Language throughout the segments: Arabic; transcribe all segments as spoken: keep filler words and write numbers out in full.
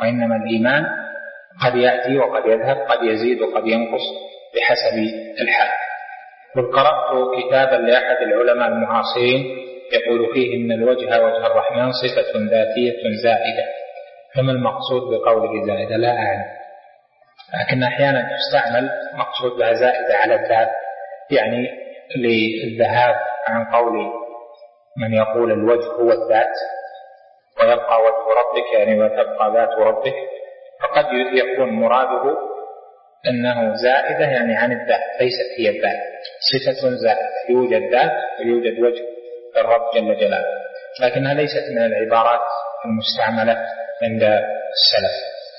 وإنما الإيمان قد يأتي وقد يذهب، قد يزيد وقد ينقص بحسب الحال. قد قرأت كتابا لأحد العلماء المعاصرين يقول فيه إن الوجه وجه الرحمن صفة ذاتية زائدة، فما المقصود بقوله زائدة؟ لا أعلم، لكن أحيانا تستعمل مقصود بها زائدة على الذات، يعني للذهاب عن قول من يقول الوجه هو الذات ويبقى وجه ربك، يعني وتبقى ذات ربك، فقد يكون مراده أنه زائدة يعني عن الذات، ليست هي الذات، صفة زائدة، يوجد ذات ويوجد وجه الرب جل جلاله، لكنها ليست من العبارات المستعملة عند السلف.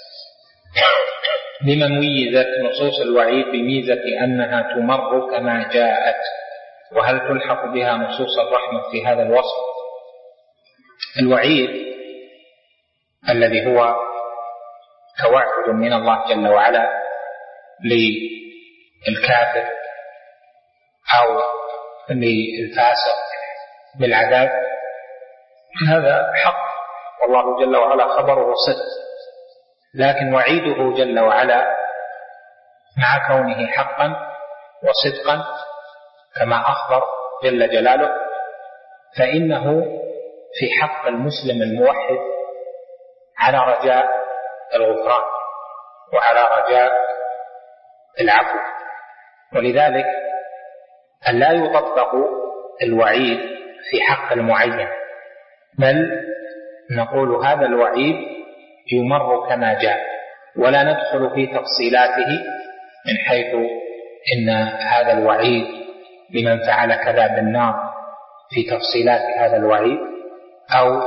لما ميزت نصوص الوعيد بميزة أنها تمر كما جاءت، وهل تلحق بها نصوص الرحمة في هذا الوصف؟ الوعيد الذي هو توعد من الله جل وعلا للكافر أو للفاسق بالعذاب هذا حق، والله جل وعلا خبره صدق، لكن وعيده جل وعلا مع كونه حقا وصدقا كما أخبر جل جلاله، فإنه في حق المسلم الموحد على رجاء الغفران وعلى رجاء العفو، ولذلك أن لا يطبق الوعيد في حق المعين، بل نقول هذا الوعيد يمر كما جاء، ولا ندخل في تفصيلاته من حيث إن هذا الوعيد لمن فعل كذا بالنار في تفصيلات هذا الوعيد، أو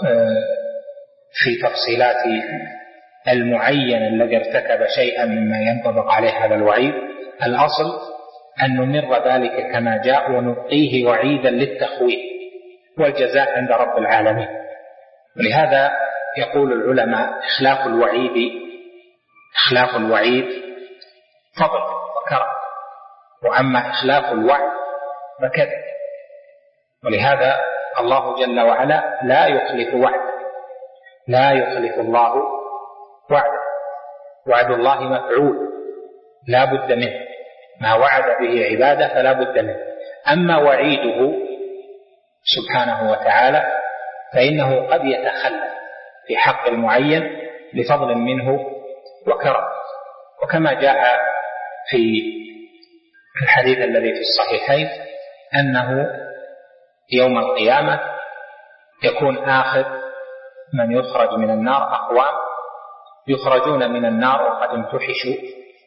في تفصيلات المعين الذي ارتكب شيئا مما ينطبق عليه هذا الوعيد. الأصل أن نمر ذلك كما جاء ونبقيه وعيدا للتخويف والجزاء عند رب العالمين. ولهذا يقول العلماء إخلاف الوعيد إخلاف الوعيد فضل وكرم، وأما إخلاف الوعد فكذب، ولهذا الله جل وعلا لا يخلف وعد لا يخلف الله وعد وعد الله مفعول لا بد منه، ما وعد به عباده فلا بد منه. أما وعيده سبحانه وتعالى فإنه قد يتخلف في حق المعين لفضل منه وكرم، وكما جاء في الحديث الذي في الصحيحين أنه يوم القيامة يكون آخر من يخرج من النار أقوام يخرجون من النار وقد امتحشوا،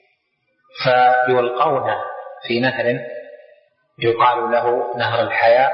فيلقون في نهر يقال له نهر الحياة،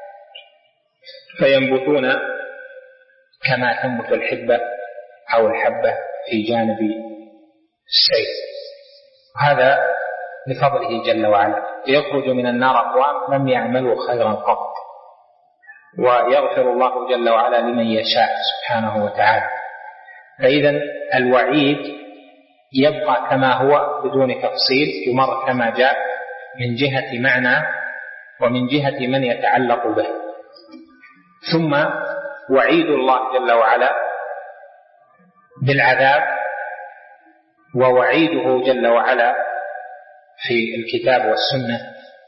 فينبتون كما تنبت الحبة أو الحبة في جانب السيل، هذا لفضله جل وعلا. يخرج من النار أقوام لم يعملوا خيرا قط، ويغفر الله جل وعلا لمن يشاء سبحانه وتعالى. فإذا الوعيد يبقى كما هو بدون تفصيل، يمر كما جاء من جهة معنى ومن جهة من يتعلق به. ثم وعيد الله جل وعلا بالعذاب ووعيده جل وعلا في الكتاب والسنة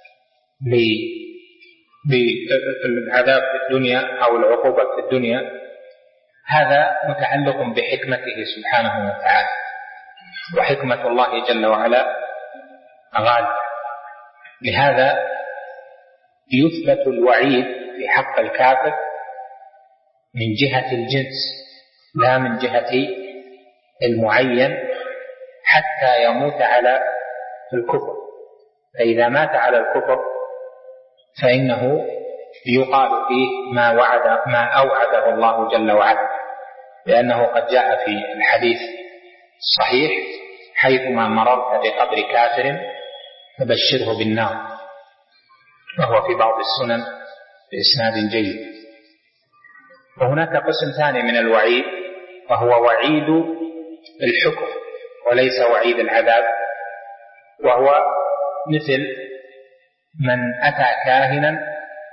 بالعذاب في الدنيا أو العقوبة في الدنيا، هذا متعلق بحكمته سبحانه وتعالى، وحكمة الله جل وعلا غالبة. لهذا يثبت الوعيد في حق الكافر من جهة الجنس لا من جهة المعين حتى يموت على الكفر، فإذا مات على الكفر فإنه يقال فيه ما وعد ما أوعده الله جل وعلا، لأنه قد جاء في الحديث الصحيح حيثما مررت بقبر كافر فبشره بالنار، وهو في بعض السنن بإسناد جيد. وهناك قسم ثاني من الوعيد وهو وعيد الحكم وليس وعيد العذاب، وهو مثل من أتى كاهنا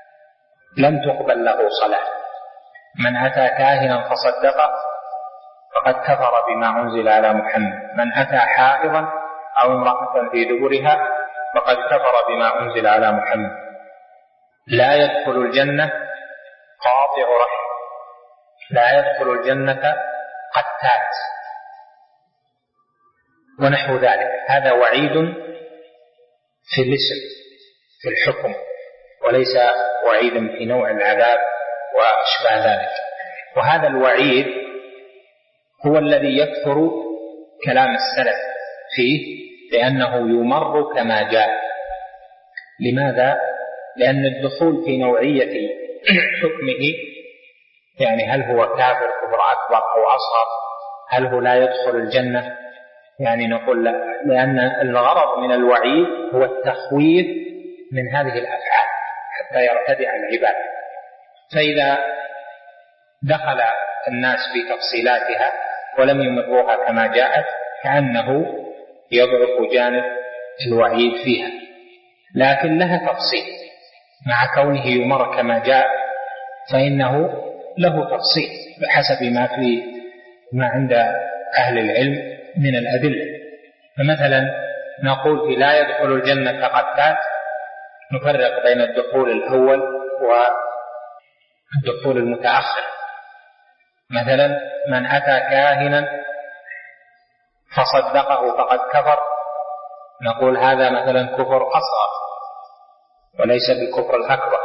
لم تقبل له صلاة، من أتى كاهنا فصدقه فقد كفر بما أنزل على محمد. من أتى حائضا أو امرأة في دبرها فقد كفر بما أنزل على محمد. لا يدخل الجنة قاطع رحم، لا يدخل الجنة قتات، ونحو ذلك. هذا وعيد في الاسم في الحكم، وليس وعيدا في نوع العذاب وأشباه ذلك. وهذا الوعيد هو الذي يكثر كلام السلف فيه، لأنه يمر كما جاء. لماذا؟ لأن الدخول في نوعية حكمه، يعني هل هو كافر كفر أكبر أو أصغر، هل هو لا يدخل الجنة، يعني نقول لا، لأن الغرض من الوعيد هو التخويف من هذه الأفعال حتى يرتدع العباد. فإذا دخل الناس في تفصيلاتها ولم يمروها كما جاءت كأنه يضعف جانب الوعيد فيها، لكن لها تفصيل مع كونه يمر كما جاء، فإنه له تفصيل بحسب ما في ما عند أهل العلم من الأدلة. فمثلا نقول في لا يدخل الجنة قتات، نفرق بين الدخول الأول والدخول المتأخر. مثلا من أتى كاهنا فصدقه فقد كفر، نقول هذا مثلا كفر أصغر وليس بالكفر الأكبر،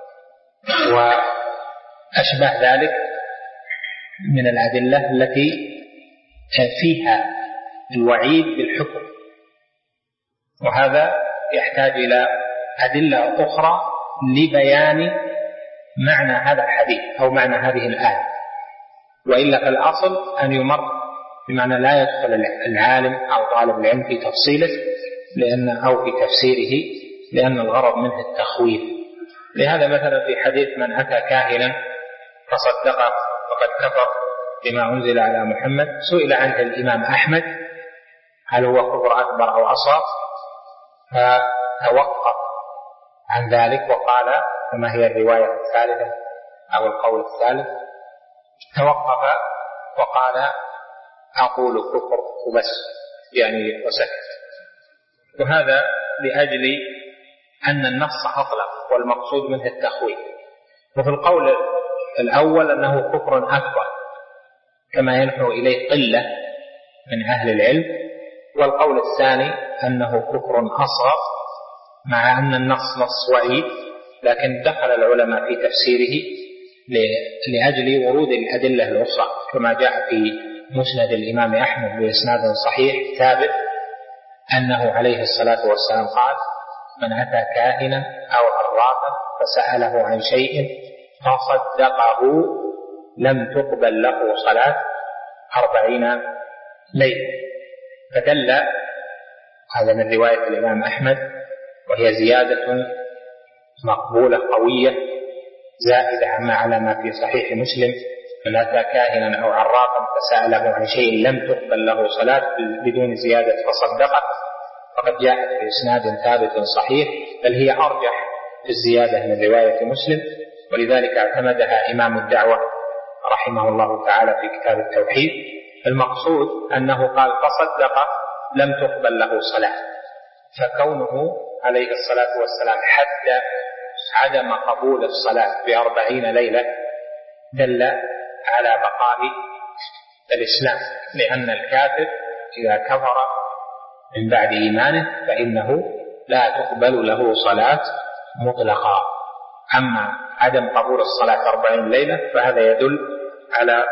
وأشبه ذلك من الأدلة التي فيها الوعيد بالحكم. وهذا يحتاج إلى أدلة أخرى لبيان معنى هذا الحديث أو معنى هذه الآية، وإلا فالأصل أن يمر بمعنى لا يدخل العالم أو طالب العلم في تفصيله لأن أو في تفسيره، لأن الغرض منه التخويف. لهذا مثلا في حديث من أتى كاهنا فصدق فقد كفر بما أنزل على محمد، سئل عنه الإمام أحمد هل هو كفر أكبر أو أصغر، فتوقف عن ذلك وقال فما هي الرواية الثالثة أو القول الثالث، توقف وقال أقول كفر وبس، يعني وسكت. وهذا لأجل أن النص أطلق والمقصود منه التخويف. وفي القول الأول أنه كفر أكبر كما ينحو إليه قلة من أهل العلم، والقول الثاني أنه كفر أصغر مع أن النص نص وعيد، لكن دخل العلماء في تفسيره لأجل ورود الأدلة الأخرى، كما جاء في مسند الإمام أحمد بإسناد صحيح ثابت أنه عليه الصلاة والسلام قال من أتى كاهنا أو عرافا فسأله عن شيء فصدقه لم تقبل له صلاة أربعين ليلة. فدل هذا من رواية الإمام أحمد، وهي زيادة مقبولة قوية زائدة عما على ما في صحيح مسلم، من أتى كاهنا أو عرافا فسأله عن شيء لم تقبل له صلاة بدون زيادة فصدقه، فقد جاءت في إسناد ثابت صحيح، بل هي أرجح في الزيادة من رواية مسلم، ولذلك اعتمدها إمام الدعوة رحمه الله تعالى في كتاب التوحيد. المقصود أنه قال فصدق لم تقبل له صلاة، فكونه عليه الصلاة والسلام حد عدم قبول الصلاة بأربعين ليلة دل على بقاء الإسلام، لأن الكافر إذا كفر من بعد إيمانه فإنه لا تقبل له صلاة مطلقا. أما عدم قبول الصلاة أربعين ليلة فهذا يدل على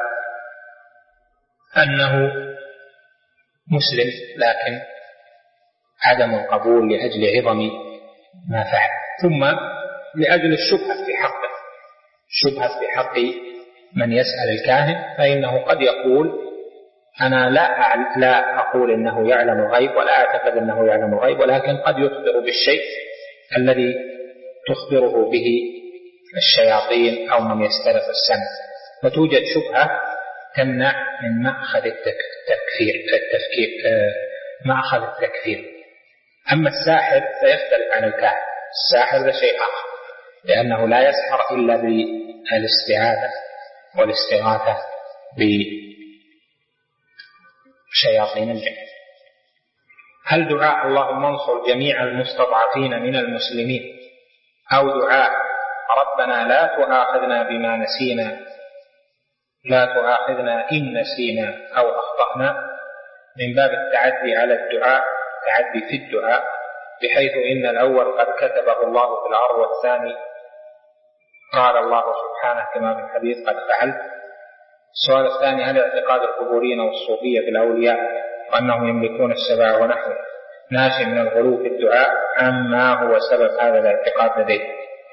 أنه مسلم، لكن عدم القبول لأجل عظم ما فعل. ثم لأجل الشبهة في حقه، الشبهة في حق من يسأل الكاهن، فإنه قد يقول أنا لا لا أقول أنه يعلم الغيب ولا أعتقد أنه يعلم الغيب، ولكن قد يخبر بالشيء الذي تخبره به الشياطين أو من يسترق السمع، وتوجد شبهة تمنع من مأخذ التكفير التفكير مأخذ التكفير. أما الساحر فيختلف عن الكاهن، الساحر ده شيء آخر، لأنه لا يسحر إلا بالاستعاذة والاستغاثة شياطين الجن. هل دعاء اللهم انصر جميع المستضعفين من المسلمين أو دعاء ربنا لا تؤاخذنا بما نسينا لا تؤاخذنا إن نسينا أو أخطأنا من باب التعدي على الدعاء، تعدي في الدعاء، بحيث إن الأول قد كتبه الله في الأرض والثاني قال الله سبحانه كما في الحديث قد فعل. السؤال الثاني: هل اعتقاد القبوريين والصوفية بالأولياء وأنهم يملكون السبع ونحوه ناشئ من الغلو في الدعاء أم ما هو سبب هذا الاعتقاد لديه؟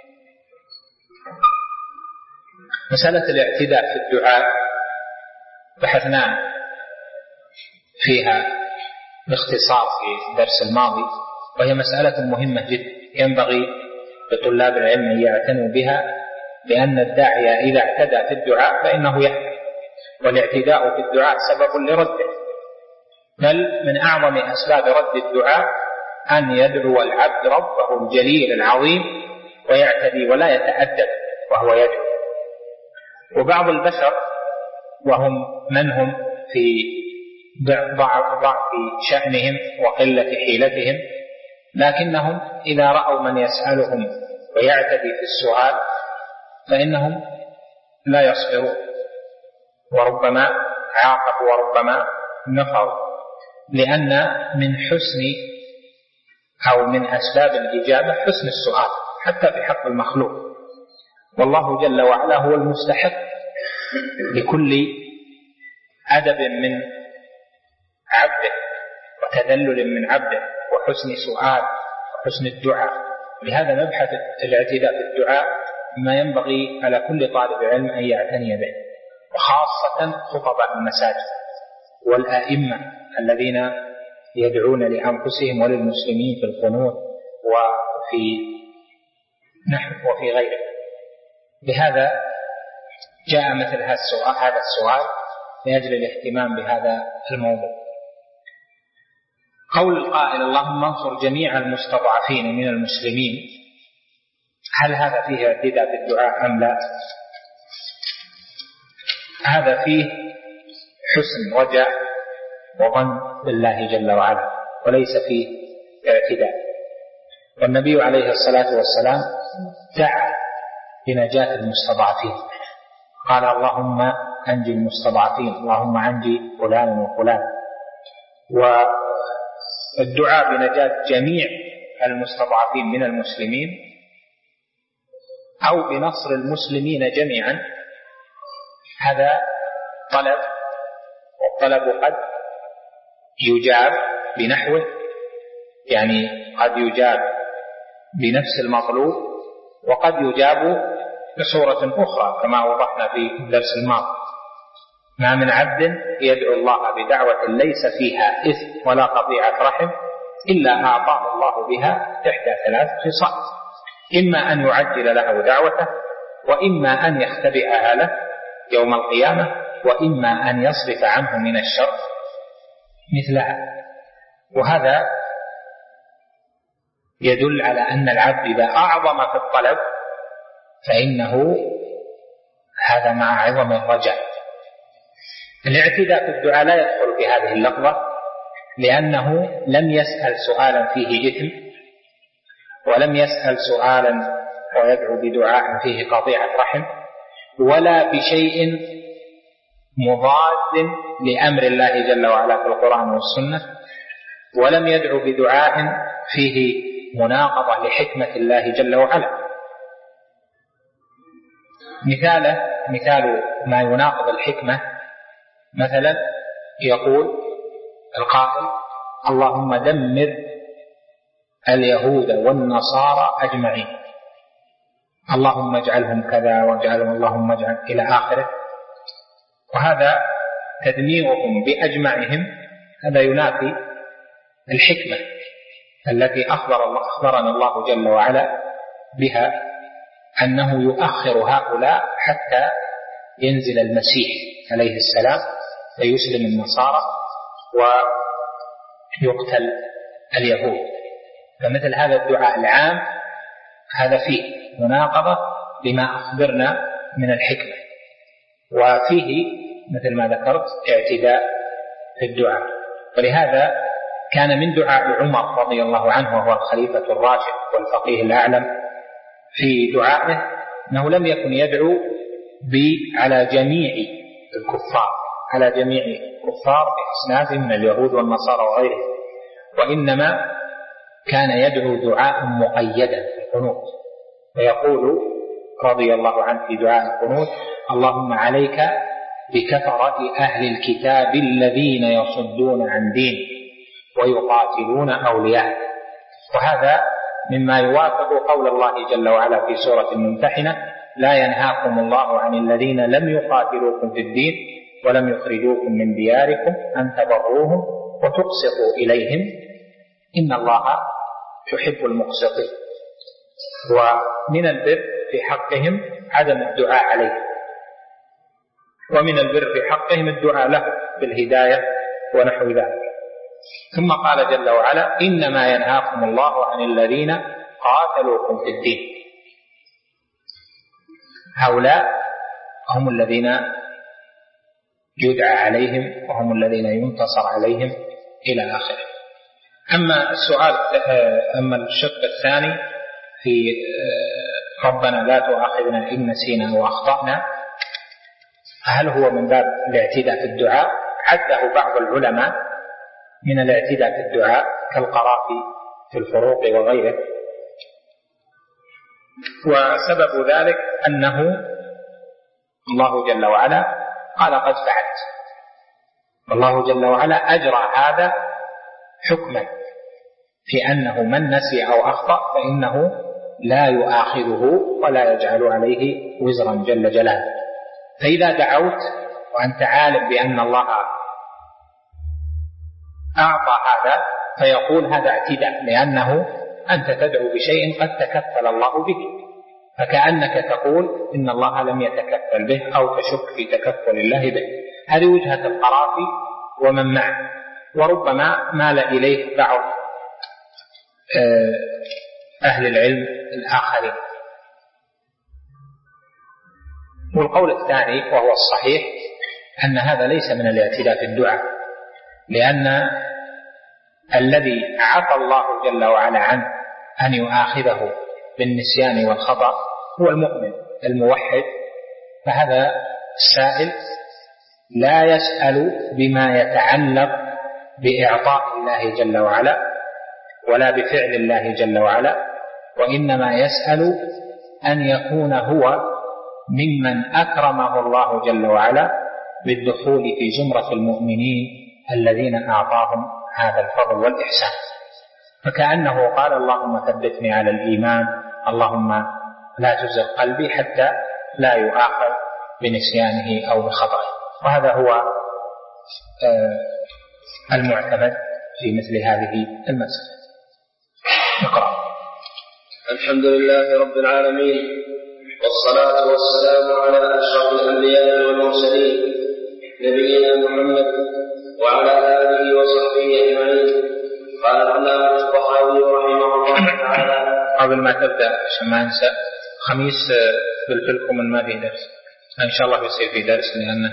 مسألة الاعتداء في الدعاء بحثنا فيها باختصار في الدرس الماضي، وهي مسألة مهمة جدا ينبغي لطلاب العلم أن يعتنوا بها، لأن الداعية إذا اعتدى في الدعاء فإنه يحدث، والاعتداء في الدعاء سبب لرده، بل من أعظم أسباب رد الدعاء أن يدعو العبد ربه الجليل العظيم ويعتدي ولا يتأدب وهو يدعو. وبعض البشر وهم من هم في ضعف شأنهم وقلة حيلتهم، لكنهم إذا رأوا من يسألهم ويعتدي في السؤال فإنهم لا يصبرون، وربما عاقبوا وربما نفروا، لأن من حسن أو من أسباب الإجابة حسن السؤال حتى في حق المخلوق، والله جل وعلا هو المستحق لكل أدب من عبده وتذلل من عبده وحسن سؤال وحسن الدعاء. لهذا مبحث الاعتداء في الدعاء ما ينبغي على كل طالب علم أن يعتني به، وخاصة خطباء المساجد والآئمة الذين يدعون لأنفسهم وللمسلمين في القنوت وفي نحو وفي غيره. بهذا جاء مثل هذا السؤال هذا السؤال لأجل الاهتمام بهذا الموضوع. قول القائل اللهم انصر جميع المستضعفين من المسلمين، هل هذا فيه اعتداء بالدعاء أم لا؟ هذا فيه حسن رجاء وظن بالله جل وعلا، وليس فيه اعتداء. والنبي عليه الصلاة والسلام دعا بنجاة المستضعفين، قال اللهم أنجي المستضعفين، اللهم أنجي فلان وفلان. والدعاء بنجاة جميع المستضعفين من المسلمين أو بنصر المسلمين جميعا هذا طلب، والطلب قد يجاب بنحوه، يعني قد يجاب بنفس المطلوب وقد يجاب بصورة أخرى كما وضحنا في الدرس الماضي. ما من عبد يدعو الله بدعوة ليس فيها إثم ولا قطيعة رحم إلا أعطاه الله بها إحدى ثلاث خصال: إما أن يعجل له دعوته، وإما أن يختبئها له يوم القيامة، وإما أن يصرف عنه من الشر مثلها. وهذا يدل على أن العبد إذا أعظم في الطلب فإنه هذا مع عظم الرجاء. الاعتداء في الدعاء لا يدخل في هذه اللفظة، لأنه لم يسأل سؤالا فيه إثم، ولم يسأل سؤالا ويدعو بدعاء فيه قطيعة رحم، ولا بشيء مضاد لأمر الله جل وعلا في القرآن والسنة، ولم يدعو بدعاء فيه مناقضة لحكمة الله جل وعلا. مثاله مثال ما يناقض الحكمة، مثلا يقول القائل اللهم دمر اليهود والنصارى أجمعين، اللهم اجعلهم كذا واجعلهم اللهم اجعل إلى آخره، وهذا تدميرهم بأجمعهم هذا ينافي الحكمة التي أخبر الله أخبرنا الله جل وعلا بها، أنه يؤخر هؤلاء حتى ينزل المسيح عليه السلام فيسلم النصارى ويقتل اليهود. فمثل هذا الدعاء العام هذا فيه مناقضة لما أخبرنا من الحكمة، وفيه مثل ما ذكرت اعتداء في الدعاء. ولهذا كان من دعاء عمر رضي الله عنه وهو الخليفة الراشد والفقيه الأعلم في دعائه أنه لم يكن يدعو على جميع الكفار على جميع الكفار بأصنافهم من اليهود والنصارى وغيرهم، وإنما كان يدعو دعاء مقيدا في القنوت، ويقول رضي الله عنه في دعاء القنوت: اللهم عليك بكفرة أهل الكتاب الذين يصدون عن دينك ويقاتلون أولياء. وهذا مما يوافق قول الله جل وعلا في سورة الممتحنة: لا ينهاكم الله عن الذين لم يقاتلوكم في الدين ولم يخرجوكم من دياركم أن تبروهم وتقسطوا إليهم إن الله يحب المقسطين. ومن البر في حقهم عدم الدعاء عليهم، ومن البر في حقهم الدعاء له بالهداية ونحو ذلك. ثم قال جل وعلا: إنما ينهاكم الله عن الذين قاتلوكم في الدين. هؤلاء هم الذين يدعى عليهم وهم الذين ينتصر عليهم إلى آخره. أما السؤال أما الشق الثاني في ربنا لا تؤاخذنا إن نسينا أو أخطأنا، هل هو من باب الاعتداء في الدعاء؟ عده بعض العلماء من الاعتداء في الدعاء كالقرافي في الفروق وغيره، وسبب ذلك أنه الله جل وعلا قال: قد فعلت. والله جل وعلا أجرى هذا حكما في أنه من نسي أو أخطأ فإنه لا يؤاخذه ولا يجعل عليه وزرا جل جلاله. فإذا دعوت وأنت عالم بأن الله أعطى هذا فيقول هذا اعتداء، لأنه أنت تدعو بشيء قد تكفل الله به، فكأنك تقول إن الله لم يتكفل به أو تشك في تكفل الله به. هذه وجهة القرافي ومن معه، وربما مال إليه بعض أهل العلم الآخرين. والقول الثاني وهو الصحيح أن هذا ليس من الاعتداء في الدعاء، لأن الذي عفى الله جل وعلا عنه أن يؤاخذه بالنسيان والخطأ هو المؤمن الموحد، فهذا السائل لا يسأل بما يتعلق بإعطاء الله جل وعلا ولا بفعل الله جل وعلا، وإنما يسأل أن يكون هو ممن أكرمه الله جل وعلا بالدخول في زمرة المؤمنين الذين أعطاهم هذا الفضل والإحسان. فكأنه قال: اللهم ثبتني على الإيمان، اللهم لا تزغ قلبي حتى لا يؤاخذ بنسيانه أو بخطئه. وهذا هو المعتمد في مثل هذه المسألة. اقرأ. الحمد لله رب العالمين، والصلاة والسلام على أشرف الأنبياء والمرسلين نبينا محمد وعلى آله وصحبه أجمعين. قال العلامة الطحاوي رحمه الله تعالى: قبل ما تبدأ عشان ما أنسى، خميس بالفلكم ما في درس، إن شاء الله يصير في درس، لأن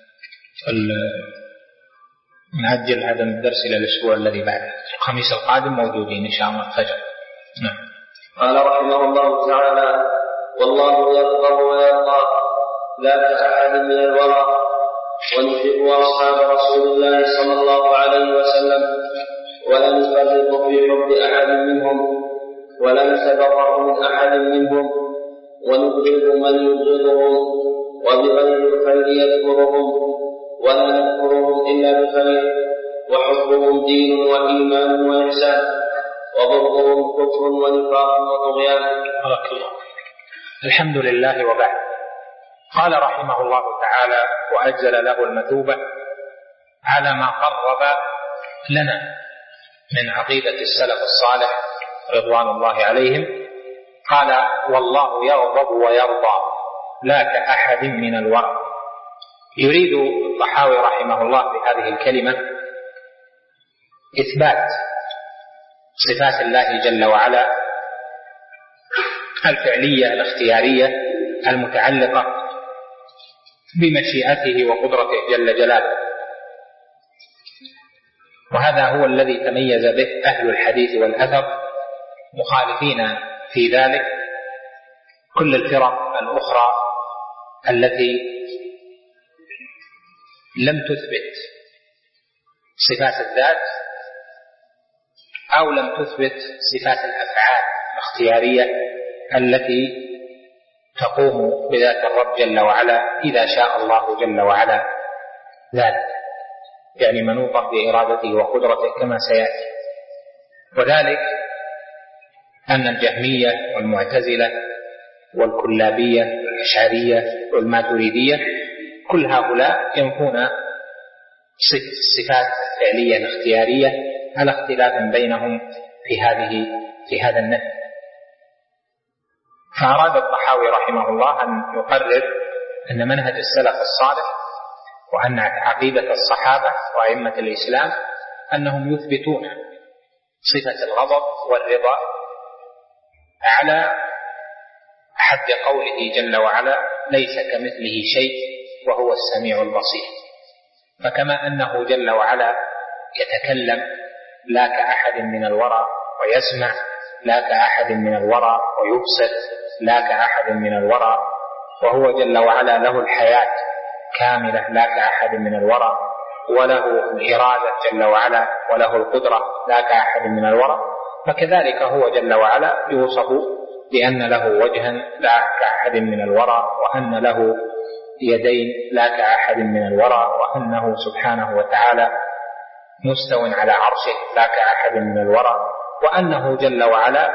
نعجل عدم الدرس إلى الأسبوع الذي بعده. الخميس القادم موجودين إن شاء الله الفجر. نعم. قال رحمه الله تعالى: والله يغضب ويرضى لا كأحد من الورى، ونحب أصحاب رسول الله صلى الله عليه وسلم، ولا نفرط في حب أحد منهم، ولا نتبرأ من أحد منهم، ونبغض من يبغضهم، وبغير الخير يذكرهم، ولا نذكرهم إلا بخير، وحبهم دين وإيمان وإحسان، وبغضهم كفر ونفاق وطغيان. بارك الله. الحمد لله. وبعد. قال رحمه الله تعالى وأجزل له المثوبة على ما قرب لنا من عقيدة السلف الصالح رضوان الله عليهم. قال: والله يغضب ويرضى لا كأحد من الورى. يريد الطحاوي رحمه الله بهذه الكلمة إثبات صفات الله جل وعلا الفعلية الاختيارية المتعلقة بمشيئته وقدرته جل جلاله، وهذا هو الذي تميز به أهل الحديث والأثر، مخالفين في ذلك كل الفرق الأخرى التي لم تثبت صفات الذات أو لم تثبت صفات الأفعال الاختيارية التي تقوم بذات الرب جل وعلا إذا شاء الله جل وعلا ذلك، يعني منوطة بإرادته وقدرته كما سيأتي. وذلك أن الجهمية والمعتزلة والكلابية والأشعرية والماتريدية كل هؤلاء ينفون الصفات الفعلية الاختيارية على اختلاف بينهم في هذه في هذا النفي. فأراد الطحاوي رحمه الله أن يقرر أن منهج السلف الصالح وأن عقيدة الصحابة وأئمة الإسلام أنهم يثبتون صفة الغضب والرضا على حد قوله جل وعلا: ليس كمثله شيء وهو السميع البصير. فكما أنه جل وعلا يتكلم لا كأحد من الورى، ويسمع لا كأحد من الورى، ويبصر لا كأحد من الورى، وهو جل وعلا له الحياة كاملة لا كأحد من الورى، وله الإرادة جل وعلا، وله القدرة لا كأحد من الورى، فكذلك هو جل وعلا يوصف بأن له وجها لا كأحد من الورى، وأن له يدين لا كأحد من الورى، وأنه سبحانه وتعالى مستو على عرشه لا كأحد من الورى، وأنه جل وعلا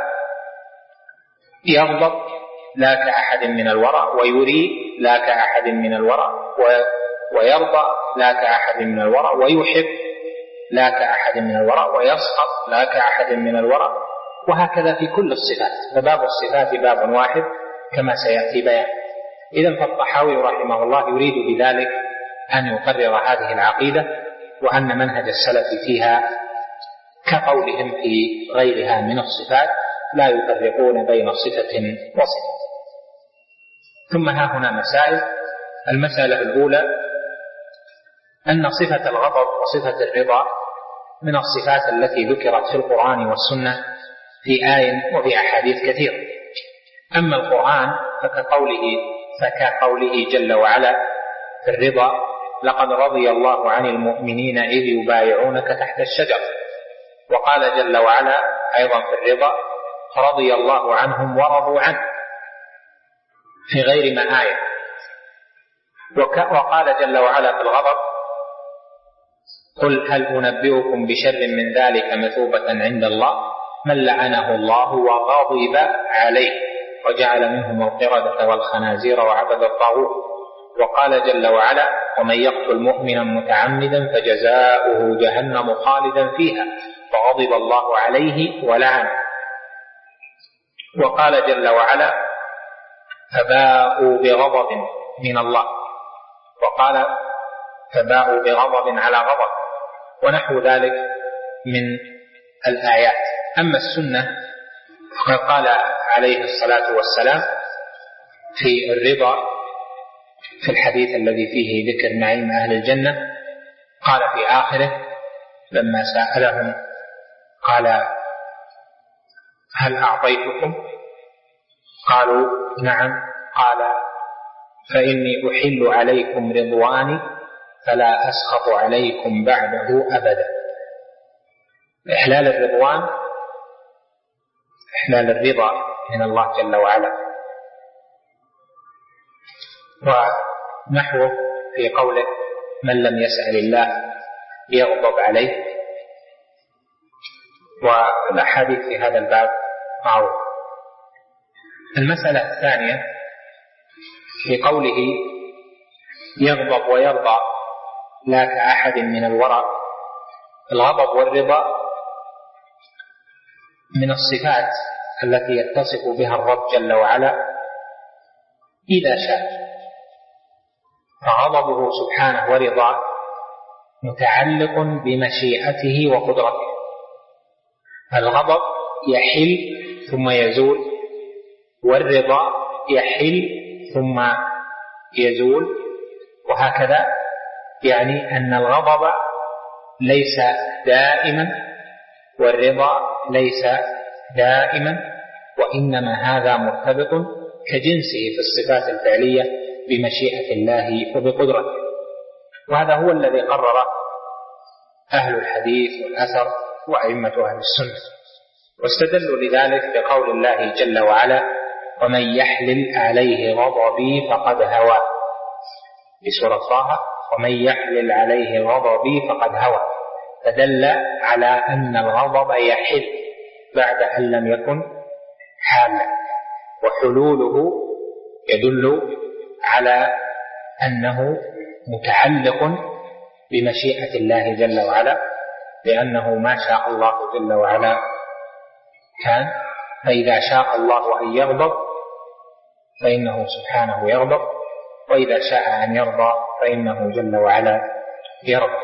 يغضب لا كأحد من الورى، ويريد لا كأحد من الورى، ويرضى لا كأحد من الورى، ويحب لا كأحد من الورى، ويسخط لا كأحد من الورى، وهكذا في كل الصفات. فباب الصفات باب واحد كما سيأتي بيان. إذن فالطحاوي رحمه الله يريد بذلك أن يقرر هذه العقيدة، وأن منهج السلف فيها كقولهم في غيرها من الصفات لا يفرقون بين صفة وصفة. ثم ها هنا مسائل. المسألة الأولى أن صفة الغضب وصفة الرضا من الصفات التي ذكرت في القرآن والسنة في آية وفي أحاديث كثير. أما القرآن فكقوله, فكقوله جل وعلا في الرضا: لقد رضي الله عن المؤمنين إذ يبايعونك تحت الشجر. وقال جل وعلا أيضا في الرضا: رضي الله عنهم ورضوا عنه، في غير ما آية. وقال جل وعلا في الغضب: قل هل أنبئكم بشر من ذلك مثوبة عند الله من لعنه الله وغضب عليه وجعل منهم القردة والخنازير وعبد الطاغوت. وقال جل وعلا: ومن يقتل مؤمنا متعمدا فجزاؤه جهنم خالدا فيها وغضب الله عليه ولعنه. وقال جل وعلا: فباءوا بغضب من الله. وقال: فباءوا بغضب على غضب، ونحو ذلك من الآيات. أما السنة فقد قال عليه الصلاة والسلام في الرضا في الحديث الذي فيه ذكر نعيم أهل الجنة، قال في آخره لما سألهم قال: هل أعطيتكم؟ قالوا: نعم. قال: فإني أحل عليكم رضواني فلا أسخط عليكم بعده أبدا. إحلال الرضوان إحلال الرضا من الله جل وعلا. ونحوه في قوله: من لم يسأل الله يغضب عليه. والأحاديث في هذا الباب معروف. المسألة الثانية في قوله يغضب ويرضى لا كأحد من الورى. الغضب والرضا من الصفات التي يتصف بها الرب جل وعلا إذا شاء، فغضبه سبحانه ورضاه متعلق بمشيئته وقدرته. الغضب يحل ثم يزول، والرضا يحل ثم يزول، وهكذا. يعني أن الغضب ليس دائما، والرضا ليس دائما، وإنما هذا مرتبط كجنسه في الصفات الفعلية بمشيئة الله وبقدرته. وهذا هو الذي قرر أهل الحديث والأثر وأئمة أهل السنة، واستدلوا لذلك بقول الله جل وعلا: ومن يحلل عليه غضبي فقد هوى، في سورة طه: ومن يحلل عليه غضبي فقد هوى، فدل على أن الغضب يحل بعد أن لم يكن حالا، وحلوله يدل على أنه متعلق بمشيئة الله جل وعلا، لأنه ما شاء الله جل وعلا كان، فإذا شاء الله أن يغضب فإنه سبحانه يغضب، وإذا شاء أن يرضى فإنه جل وعلا يرضى.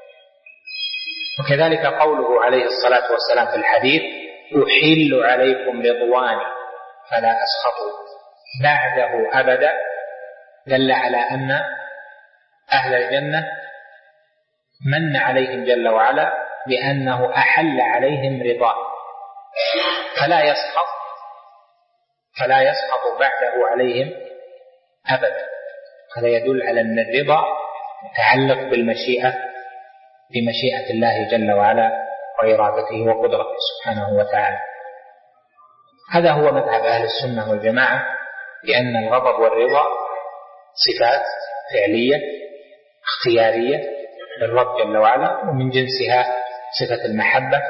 وكذلك قوله عليه الصلاة والسلام في الحديث: أحل عليكم رضواني فلا أسخط بعده أبدا، دل على أن أهل الجنة من عليهم جل وعلا بأنه أحل عليهم رضاه فلا يسخط فلا يسخط بعده عليهم أبدا. هذا يدل على أن الرضا متعلق بالمشيئة بمشيئة الله جل وعلا وإرادته وقدرته سبحانه وتعالى. هذا هو مذهب أهل السنة والجماعة، لأن الغضب والرضا صفات فعلية اختيارية للرب جل وعلا، ومن جنسها صفة المحبة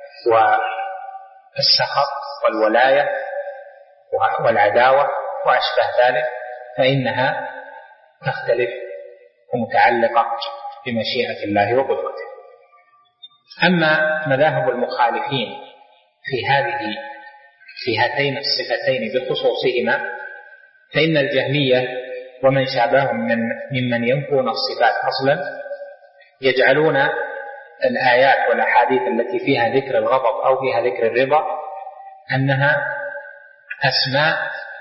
والسخط والولاية والعداوة وأشبه ذلك، فإنها تختلف ومتعلقة بمشيئة الله وقدرته. أما مذاهب المخالفين في هذه في هاتين الصفتين بخصوصهما، فإن الجهمية ومن شابههم من ممن ينفون الصفات أصلا يجعلون الآيات والأحاديث التي فيها ذكر الغضب أو فيها ذكر الرضا أنها أسماء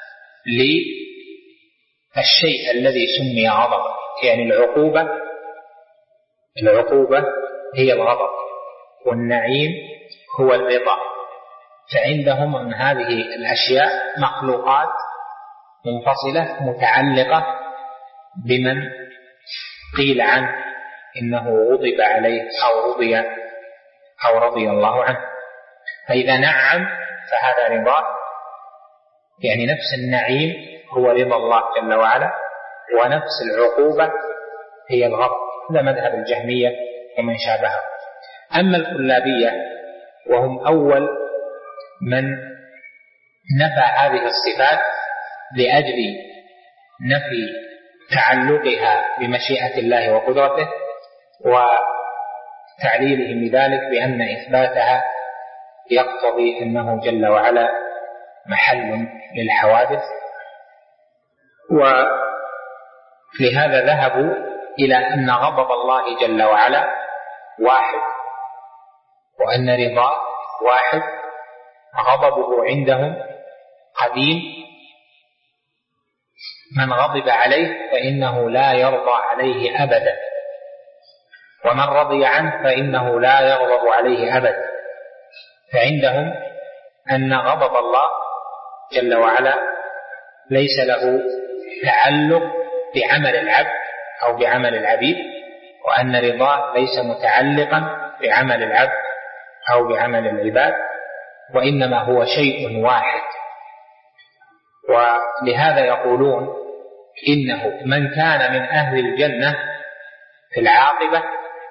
للشيء الذي سمي غضبا، يعني العقوبة العقوبة هي الغضب والنعيم هو الرضا. فعندهم أن هذه الأشياء مخلوقات منفصلة متعلقة بمن قيل عنه إنه غضب عليه أو رضي أو رضي الله عنه. فإذا نعم فهذا رضا، يعني نفس النعيم هو رضا الله جل وعلا، ونفس العقوبة هي الغضب. هذا مذهب الجهمية ومن شابهه. أما الكلابية وهم أول من نفى هذه الصفات لأجل نفي تعلقها بمشيئة الله وقدرته، وتعليلهم لذلك بأن إثباتها يقتضي أنه جل وعلا محل للحوادث. ولهذا ذهبوا إلى أن غضب الله جل وعلا واحد، وأن رضاه واحد. غضبه عندهم قديم، من غضب عليه فإنه لا يرضى عليه أبدا، ومن رضي عنه فإنه لا يغضب عليه أبدا. فعندهم أن غضب الله جل وعلا ليس له تعلق بعمل العبد أو بعمل العبيد، وأن رضاه ليس متعلقا بعمل العبد أو بعمل العباد، وإنما هو شيء واحد. ولهذا يقولون إنه من كان من أهل الجنة في العاقبة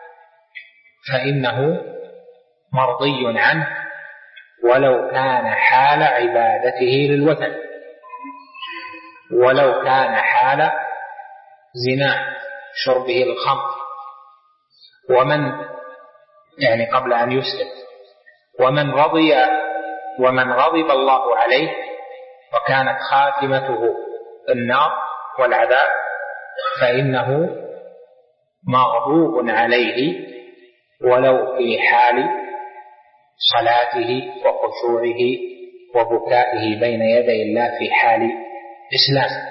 فإنه مرضي عنه ولو كان حال عبادته للوثن، ولو كان حال زنا شربه الخمر، ومن يعني قبل أن يسلم، ومن رضي ومن غضب الله عليه وكانت خاتمته النار والعذاب فإنه مغضوب عليه ولو في حال صلاته وخشوعه وبكائه بين يدي الله في حال إسلامه.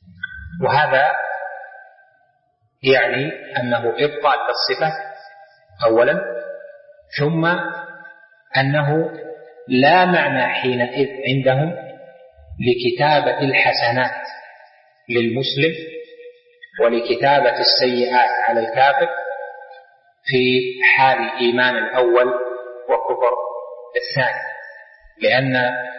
وهذا يعني أنه إبطال للصفة أولا، ثم أنه لا معنى حينئذ عندهم لكتابة الحسنات للمسلم ولكتابة السيئات على الكافر في حال الإيمان الأول وكفر الثاني، لأن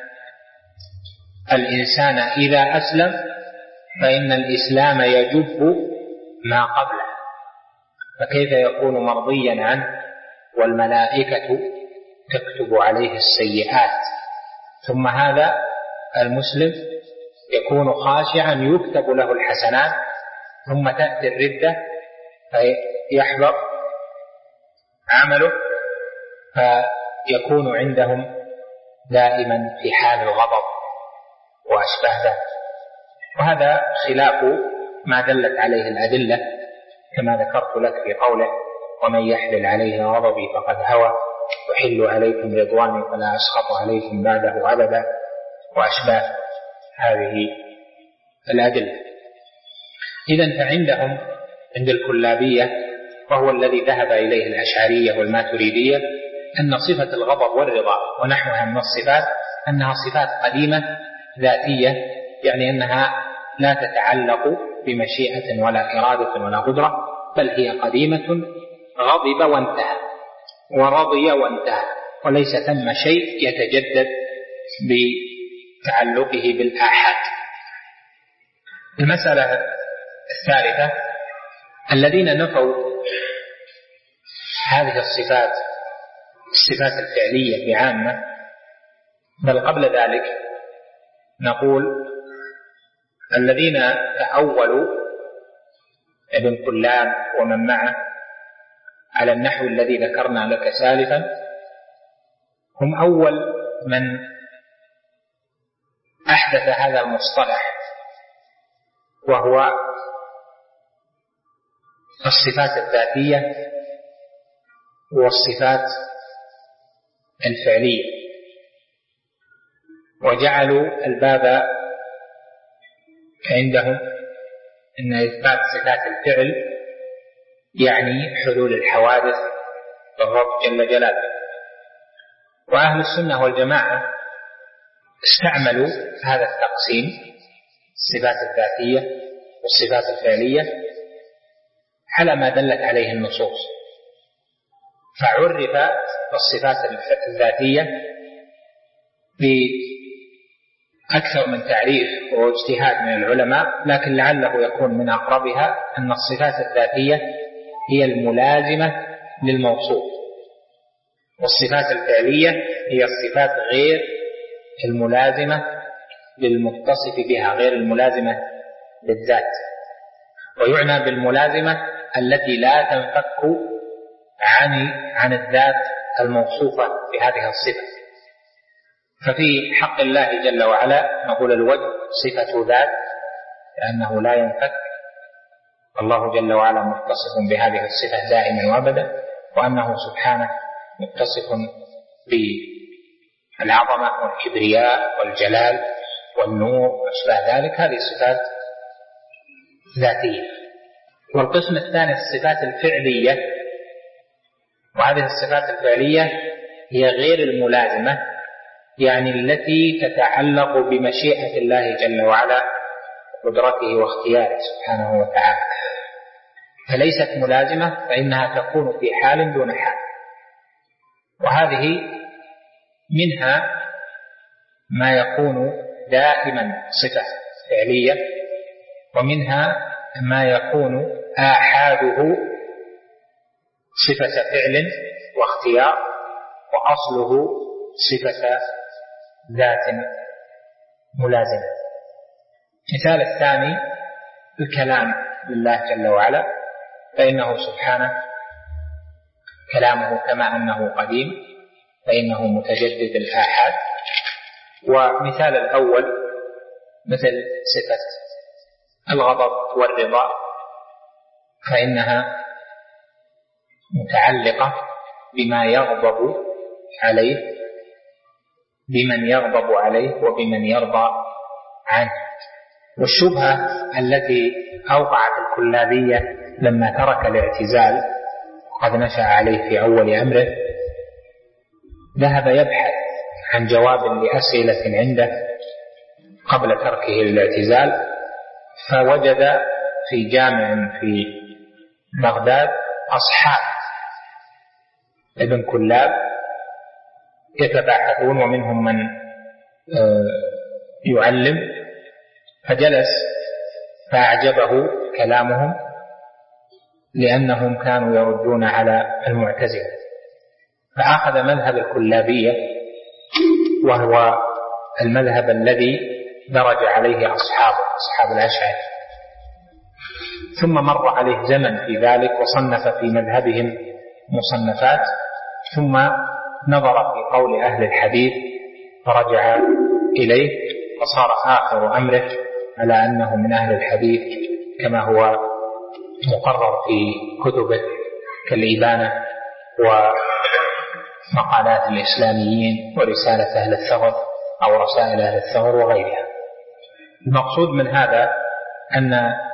الإنسان إذا أسلم فإن الإسلام يجب ما قبله، فكيف يكون مرضيا عنه والملائكة تكتب عليه السيئات؟ ثم هذا المسلم يكون خاشعا يكتب له الحسنات، ثم تأتي الردة فيحبط عمله، فيكون عندهم دائما في حال الغضب وأشباه ذلك. وهذا خلاف ما دلت عليه الأدلة كما ذكرت لك في قوله: ومن يحلل عليه غضبي فقد هوى أحل عليكم رضواني فلا أسخط عليكم بعده أبدا، وأشباه هذه الأدلة. إذن فعندهم عند الكلابية، وهو الذي ذهب إليه الأشعرية والماتريدية، أن صفة الغضب والرضا ونحوها من الصفات أنها صفات قديمة ذاتية، يعني أنها لا تتعلق بمشيئة ولا إرادة ولا قدرة، بل هي قديمة، غضب وانتهى ورضي وانتهى، وليس ثم شيء يتجدد بتعلقه بالآحاد. المسألة الثالثة: الذين نفوا هذه الصفات الصفات الفعلية بعامة، بل قبل ذلك نقول الذين تأولوا ابن كلاب ومن معه على النحو الذي ذكرنا لك سالفا هم أول من أحدث هذا المصطلح، وهو الصفات الذاتية والصفات الفعلية، وجعلوا الباب عندهم أن إثبات صفات الفعل يعني حلول الحوادث للرب جل جلاله. وأهل السنة والجماعة استعملوا هذا التقسيم، الصفات الذاتية والصفات الفعلية، على ما دلت عليه النصوص، فعرف الصفات الذاتية بأكثر من تعريف واجتهاد من العلماء، لكن لعله يكون من أقربها أن الصفات الذاتية هي الملازمة للموصوف، والصفات الفعلية هي الصفات غير الملازمة للمتصف بها، غير الملازمة للذات. ويعنى بالملازمة التي لا تنفك عن عن الذات الموصوفة بهذه الصفة. ففي حق الله جل وعلا نقول الوجه صفة ذات لأنه لا ينفك، الله جل وعلا متصف بهذه الصفة دائما وابدا، وأنه سبحانه متصف بالعظمة والكبرياء والجلال والنور وأشباه ذلك، هذه صفات ذاتية. والقسم الثاني الصفات الفعلية، وهذه الصفات الفعلية هي غير الملازمة، يعني التي تتعلق بمشيئة الله جل وعلا وقدرته واختياره سبحانه وتعالى، فليست ملازمة، فإنها تكون في حال دون حال. وهذه منها ما يكون دائما صفة فعلية، ومنها ما يكون آحاده صفة فعل واختيار، وأصله صفة ذات ملازمة. مثال الثاني الكلام لله جل وعلا، فإنه سبحانه كلامه كما أنه قديم فإنه متجدد الآحاد. ومثال الأول مثل صفة الغضب والرضا، فإنها متعلقة بما يغضب عليه، بمن يغضب عليه وبمن يرضى عنه. والشبهة التي أوقعت الكلابية لما ترك الاعتزال قد نشأ عليه في أول أمره، ذهب يبحث عن جواب لأسئلة عنده قبل تركه للاعتزال، فوجد في جامع في بغداد أصحاب ابن كلاب يتباحثون ومنهم من يعلم، فجلس فأعجبه كلامهم لأنهم كانوا يردون على المعتزلة، فأخذ مذهب الكلابية وهو المذهب الذي درج عليه أصحاب أصحاب الأشعري، ثم مر عليه زمن في ذلك وصنف في مذهبهم مصنفات، ثم نظر في قول أهل الحديث فرجع إليه، وصار آخر أمره على أنه من أهل الحديث كما هو مقرر في كتبه كالإبانة ومقالات الإسلاميين ورسالة أهل الثغر أو رسائل أهل الثغر وغيرها. المقصود من هذا أن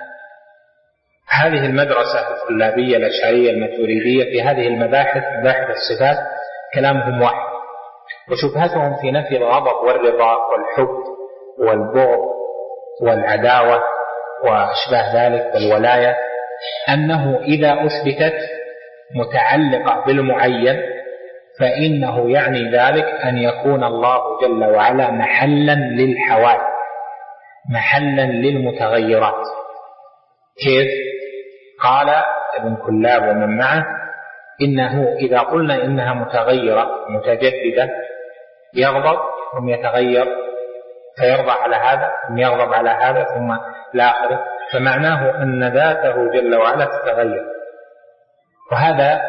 هذه المدرسة الكلابية الأشعرية الماتريدية في هذه المباحث مباحث الصفات كلامهم واحد، وشبهتهم في نفي الغضب والرضا والحب والبغض والعداوة وأشباه ذلك والولاية أنه إذا أثبتت متعلقة بالمعين فإنه يعني ذلك أن يكون الله جل وعلا محلا للحوادث، محلا للمتغيرات. كيف؟ قال ابن كلاب ومن معه إنه إذا قلنا إنها متغيرة متجددة يغضب ثم يتغير فيرضى على هذا ثم يغضب على هذا ثم الآخر، فمعناه أن ذاته جل وعلا تتغير. وهذا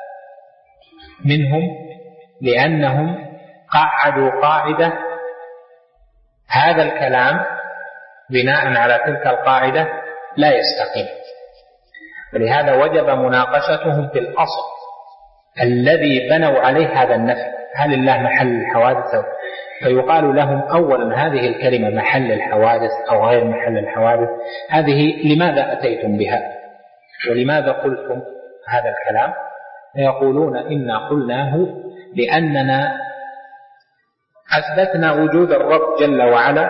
منهم لأنهم قعدوا قاعدة هذا الكلام بناء على تلك القاعدة لا يستقيم، ولهذا وجب مناقشتهم في الأصل الذي بنوا عليه هذا النفي، هل الله محل الحوادث؟ فيقال لهم أولا هذه الكلمة محل الحوادث أو غير محل الحوادث، هذه لماذا أتيتم بها ولماذا قلتم هذا الكلام؟ فيقولون إنا قلناه لأننا أثبتنا وجود الرب جل وعلا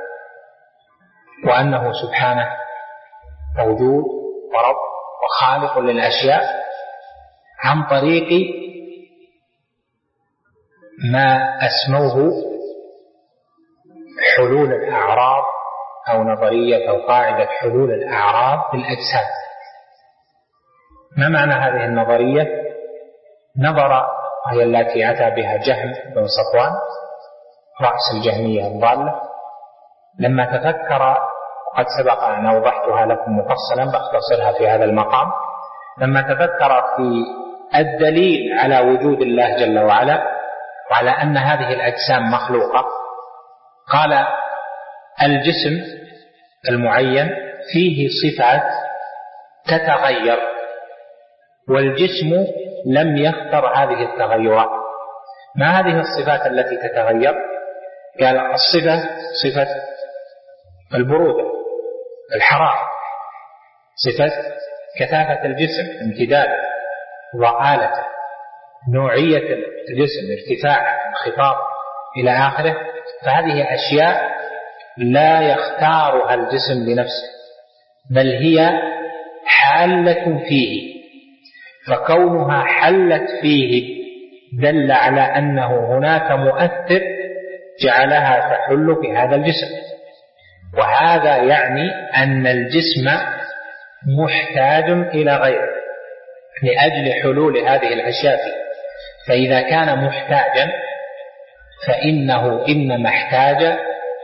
وأنه سبحانه موجود ورب وخالق للأشياء عن طريق ما أسموه حلول الأعراض أو نظرية أو قاعدة حلول الأعراض في الأجساد. ما معنى هذه النظرية؟ نظر وهي التي أتى بها جهم بن صفوان رأس الجهمية الضالة، لما تفكر، وقد سبق أن أوضحتها لكم مفصلا باختصرها في هذا المقام، لما تفكر في الدليل على وجود الله جل وعلا وعلى أن هذه الأجسام مخلوقة، قال الجسم المعين فيه صفات تتغير والجسم لم يختر هذه التغيرات. ما هذه الصفات التي تتغير؟ قال الصفة صفة البرودة، الحرارة، صفة كثافة الجسم، امتداد، ضآلته، نوعية الجسم، ارتفاع، انخفاض إلى آخره. فهذه أشياء لا يختارها الجسم بنفسه بل هي حالة فيه، فكونها حلت فيه دل على أنه هناك مؤثر جعلها تحل في هذا الجسم، وهذا يعني أن الجسم محتاج إلى غيره لأجل حلول هذه الأشياء فيه. فإذا كان محتاجا فإنه إنما احتاج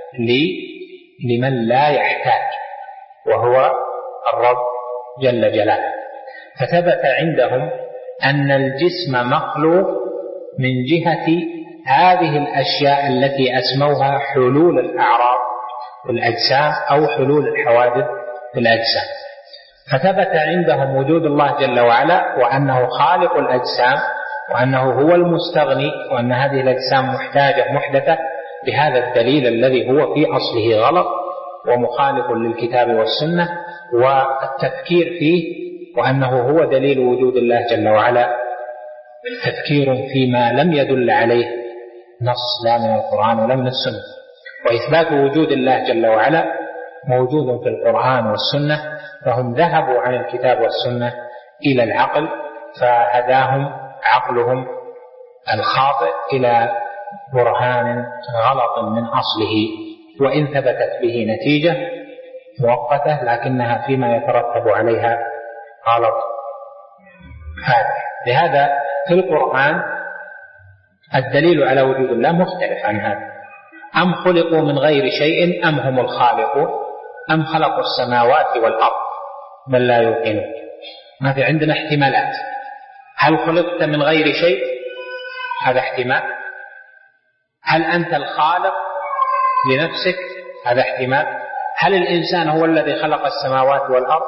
لمن لا يحتاج وهو الرب جل جلاله. فثبت عندهم أن الجسم مخلوق من جهة هذه الأشياء التي أسموها حلول الأعراض في الأجسام أو حلول الحوادث في الأجسام. فثبت عندهم وجود الله جل وعلا وأنه خالق الأجسام وأنه هو المستغني وأن هذه الأجسام محتاجة محدثة بهذا الدليل الذي هو في أصله غلط ومخالف للكتاب والسنة، والتفكير فيه وأنه هو دليل وجود الله جل وعلا تفكير فيما لم يدل عليه نص لا من القرآن ولا من السنة. وإثبات وجود الله جل وعلا موجود في القرآن والسنة، فهم ذهبوا عن الكتاب والسنة إلى العقل فهداهم عقلهم الخاطئ إلى برهان غلط من أصله، وإن ثبتت به نتيجة مؤقتة لكنها فيما يترتب عليها غلط هذا. لهذا في القرآن الدليل على وجود الله مختلف عن هذا. أم خلقوا من غير شيء أم هم الخالقون أم خلقوا السماوات والأرض بل لا يوقنون. ما في عندنا احتمالات. هل خلقت من غير شيء؟ هذا احتمال. هل أنت الخالق لنفسك؟ هذا احتمال. هل الإنسان هو الذي خلق السماوات والأرض؟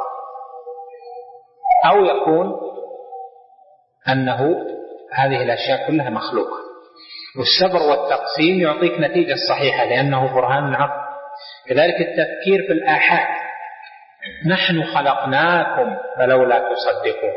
أو يكون أنه هذه الأشياء كلها مخلوقة. والسبر والتقسيم يعطيك نتيجة صحيحة لأنه برهان العقل. كذلك التفكير في الآحاد، نحن خلقناكم فلولا تصدقون،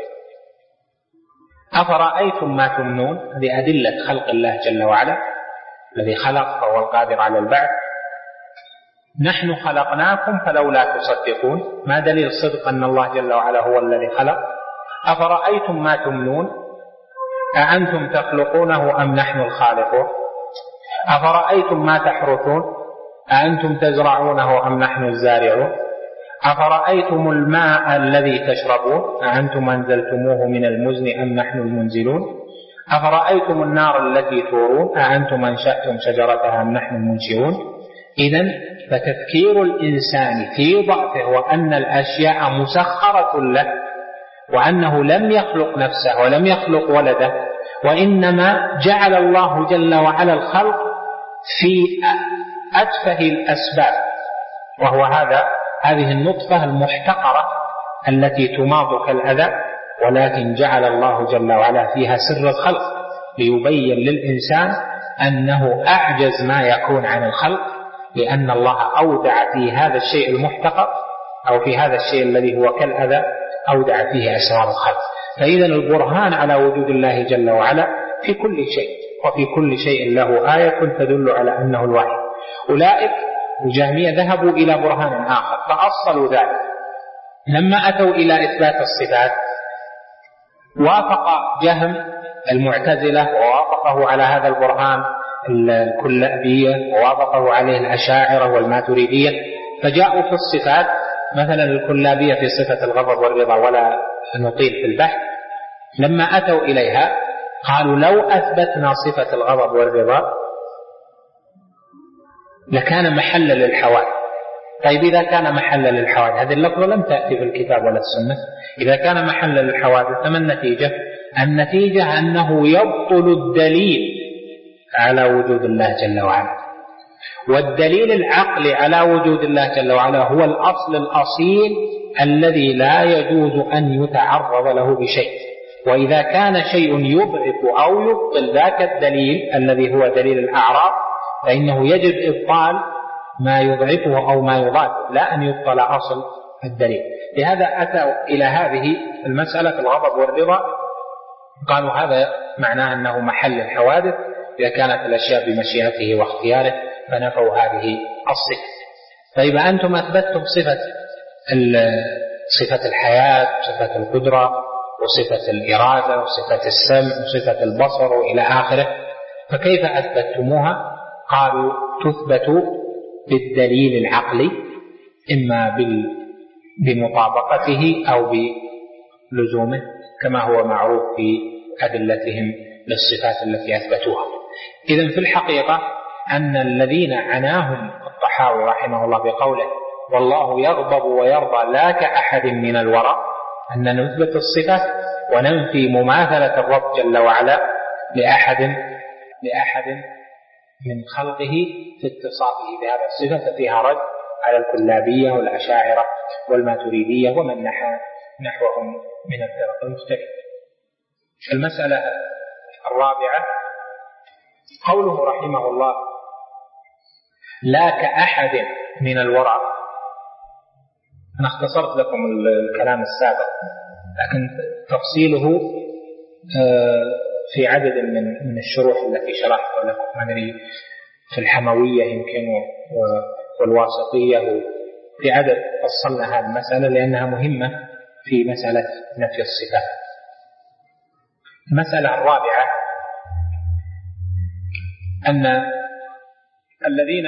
أفرأيتم ما تمنون. هذه أدلة خلق الله جل وعلا الذي خلق فهو القادر على البعث. نحن خلقناكم فلولا تصدقون، ما دليل صدق أن الله جل وعلا هو الذي خلق؟ أفرأيتم ما تمنون أأنتم تخلقونه أم نحن الخالقون؟ أفرأيتم ما تحرثون أأنتم تزرعونه أم نحن الزارعون؟ أفرأيتم الماء الذي تشربون أأنتم أنزلتموه من المزن أم نحن المنزلون؟ أفرأيتم النار التي تورون أأنتم أنشأتم شجرتها أم نحن المنشئون؟ إذن فتفكير الإنسان في ضعفه وأن الأشياء مسخرة له وأنه لم يخلق نفسه ولم يخلق ولده، وإنما جعل الله جل وعلا الخلق في أتفه الأسباب، وهو هذا هذه النطفة المحتقرة التي تماض كالأذى، ولكن جعل الله جل وعلا فيها سر الخلق ليبين للإنسان أنه أعجز ما يكون عن الخلق، لأن الله أودع في هذا الشيء المحتقر أو في هذا الشيء الذي هو كالأذى أودع فيه أسرار الخلق. فإذا البرهان على وجود الله جل وعلا في كل شيء، وفي كل شيء له آية تدل على أنه الواحد. أولئك الجهمية ذهبوا إلى برهان آخر فأصلوا ذلك. لما أتوا إلى إثبات الصفات وافق جهم المعتزلة ووافقه على هذا البرهان الكلابية ووافقه عليه الأشاعرة والماتريدية، فجاءوا في الصفات مثلا الكلابية في صفة الغضب والرضا ولا نطيل في البحث. لما أتوا إليها قالوا لو أثبتنا صفة الغضب والرضا لكان محلا للحوادث. طيب إذا كان محلا للحوادث، هذه اللفظة لم تأتي في الكتاب ولا السنة، إذا كان محلا للحوادث فما النتيجة؟ النتيجة أنه يبطل الدليل على وجود الله جل وعلا. والدليل العقلي على وجود الله جل وعلا هو الأصل الأصيل الذي لا يجوز أن يتعرض له بشيء. وإذا كان شيء يضعف أو يبطل ذاك الدليل الذي هو دليل الأعراض فإنه يجب إبطال ما يضعفه أو ما يضاد، لا أن يبطل أصل الدليل. لهذا أتوا إلى هذه المسألة الغضب والرضا، قالوا هذا معناه أنه محل الحوادث إذا كانت الأشياء بمشيئته واختياره، فنفوا هذه الصفة. طيب أنتم أثبتتم صفة صفة الحياة وصفة القدرة وصفة الإرادة وصفة السمع وصفة البصر وإلى آخره، فكيف أثبتتموها؟ قالوا تثبت بالدليل العقلي إما بمطابقته أو بلزومه كما هو معروف في أدلتهم للصفات التي أثبتوها. إذن في الحقيقة أن الذين عناهم الطحاوي رحمه الله بقوله والله يغضب ويرضى لا كأحد من الورى، أن نثبت الصفة وننفي مماثلة الرب جل وعلا لأحد لأحد من خلقه في اتصافه بهذا الصفة، فيها رد على الكلابية والأشاعرة والماتريدية ومن نحوهم من الفرق المختلفة. المسألة الرابعة قوله رحمه الله لا كأحد من الورى. أنا اختصرت لكم الكلام السابق لكن تفصيله في عدد من من الشروح التي شرحتها لكم، أدري في الحموية يمكن والواسطية، في عدد فصلنا هذه المسألة لأنها مهمة في مسألة نفي الصفات. المسألة الرابعة أن الذين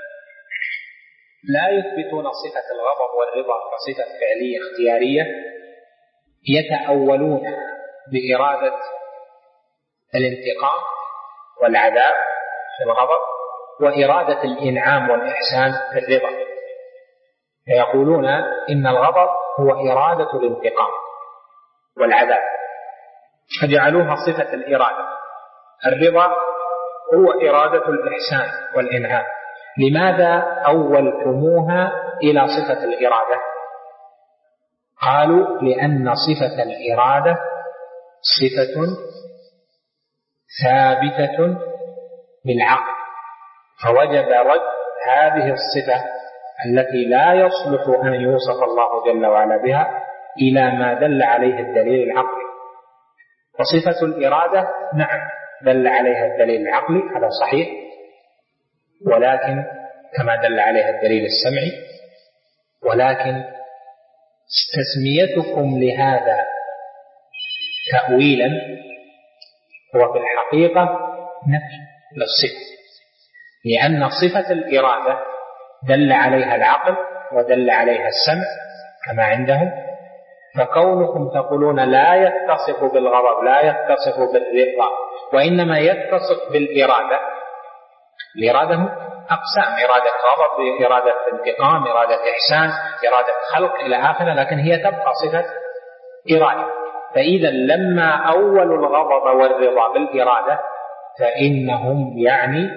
لا يثبتون صفة الغضب والرضا كصفة فعلية اختيارية يتأولون بإرادة الانتقام والعذاب في الغضب وإرادة الإنعام والإحسان في الرضا، فيقولون إن الغضب هو إرادة الانتقام والعذاب فجعلوها صفة الإرادة، الرضا هو إرادة الإحسان والإنعام. لماذا أولتموها إلى صفة الإرادة؟ قالوا لأن صفة الإرادة صفة ثابتة بالعقل، فوجب رد هذه الصفة التي لا يصلح أن يوصف الله جل وعلا بها إلى ما دل عليه الدليل العقلي. وصفة الإرادة نعم دل عليها الدليل العقلي هذا صحيح، ولكن كما دل عليها الدليل السمعي، ولكن تسميتكم لهذا تأويلا هو في الحقيقة نفي للصفة، لأن صفة الإرادة دل عليها العقل ودل عليها السمع كما عندهم، فكونكم تقولون لا يتصف بالغضب لا يتصف بالرضا وإنما يتصف بالإرادة، الإرادة أقسام، إرادة غضب، إرادة انتقام، إرادة إحسان، إرادة خلق إلى آخره، لكن هي تبقى صفة إرادة. فإذا لما أولوا الغضب والرضا بالإرادة فإنهم يعني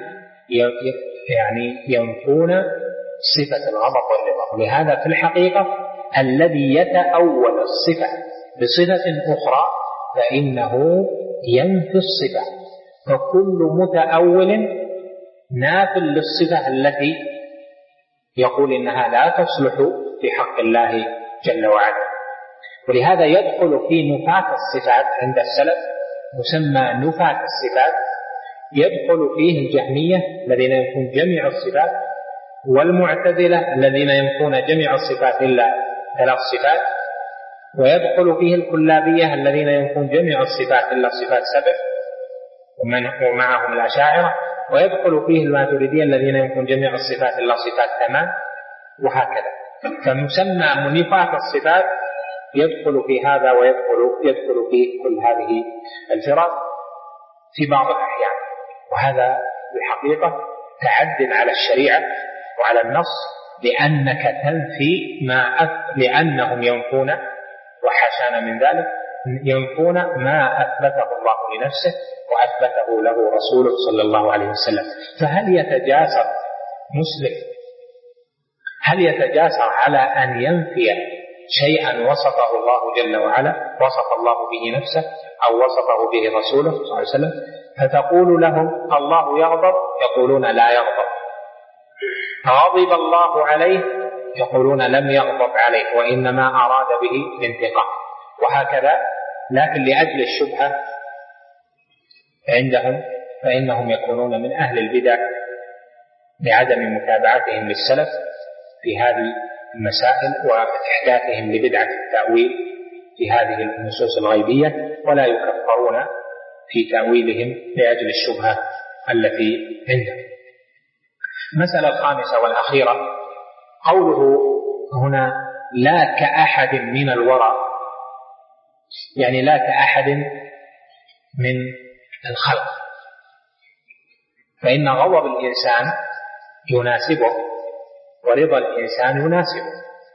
يعني ينفون صفة الغضب والرضا. ولهذا في الحقيقة الذي يتأول الصفة بصفة أخرى فإنه ينفي الصفة، فكل متأول ناف للصفة التي يقول إنها لا تصلح في حق الله جل وعلا. ولهذا يدخل في نفاة الصفات عند السلف مسمى نفاة الصفات، يدخل فيه الجهمية الذين ينفون جميع الصفات، والمعتزلة الذين ينفون جميع الصفات إلا ثلاث صفات، ويدخل فيه الكلابية الذين ينفون جميع الصفات إلا صفات سبع ومعهم الأشاعرة، ويدخل فيه الماتريدية الذين ينفون جميع الصفات إلا صفات ثمان، وهكذا. فمسمى نفاة الصفات يدخل في هذا ويدخل يدخل في كل هذه الفرق في بعض الأحيان، وهذا بالحقيقة تعد على الشريعة وعلى النص، لأنك تنفي ما أث... لأنهم ينفون وحاشانا من ذلك ينفون ما أثبته الله لنفسه وأثبته له رسوله صلى الله عليه وسلم. فهل يتجاسر مسلم هل يتجاسر على أن ينفي شيئا وصفه الله جل وعلا وصف الله به نفسه أو وصفه به رسوله صلى الله عليه وسلم، فتقول لهم الله يغضب يقولون لا يغضب، غضب الله عليه يقولون لم يغضب عليه وإنما أراد به الانتقام، وهكذا. لكن لأجل الشبهة عندهم فإنهم يكونون من أهل البدع لعدم متابعتهم للسلف في هذه المسائل وإحداثهم لبدعة التأويل في هذه النصوص الغيبية، ولا يكفرون في تأويلهم لأجل الشبهة التي عندهم. المسألة الخامسة والأخيرة قوله هنا لا كأحد من الورى، يعني لا كأحد من الخلق، فإن غضب الإنسان يناسبه ورضا الإنسان يناسبه،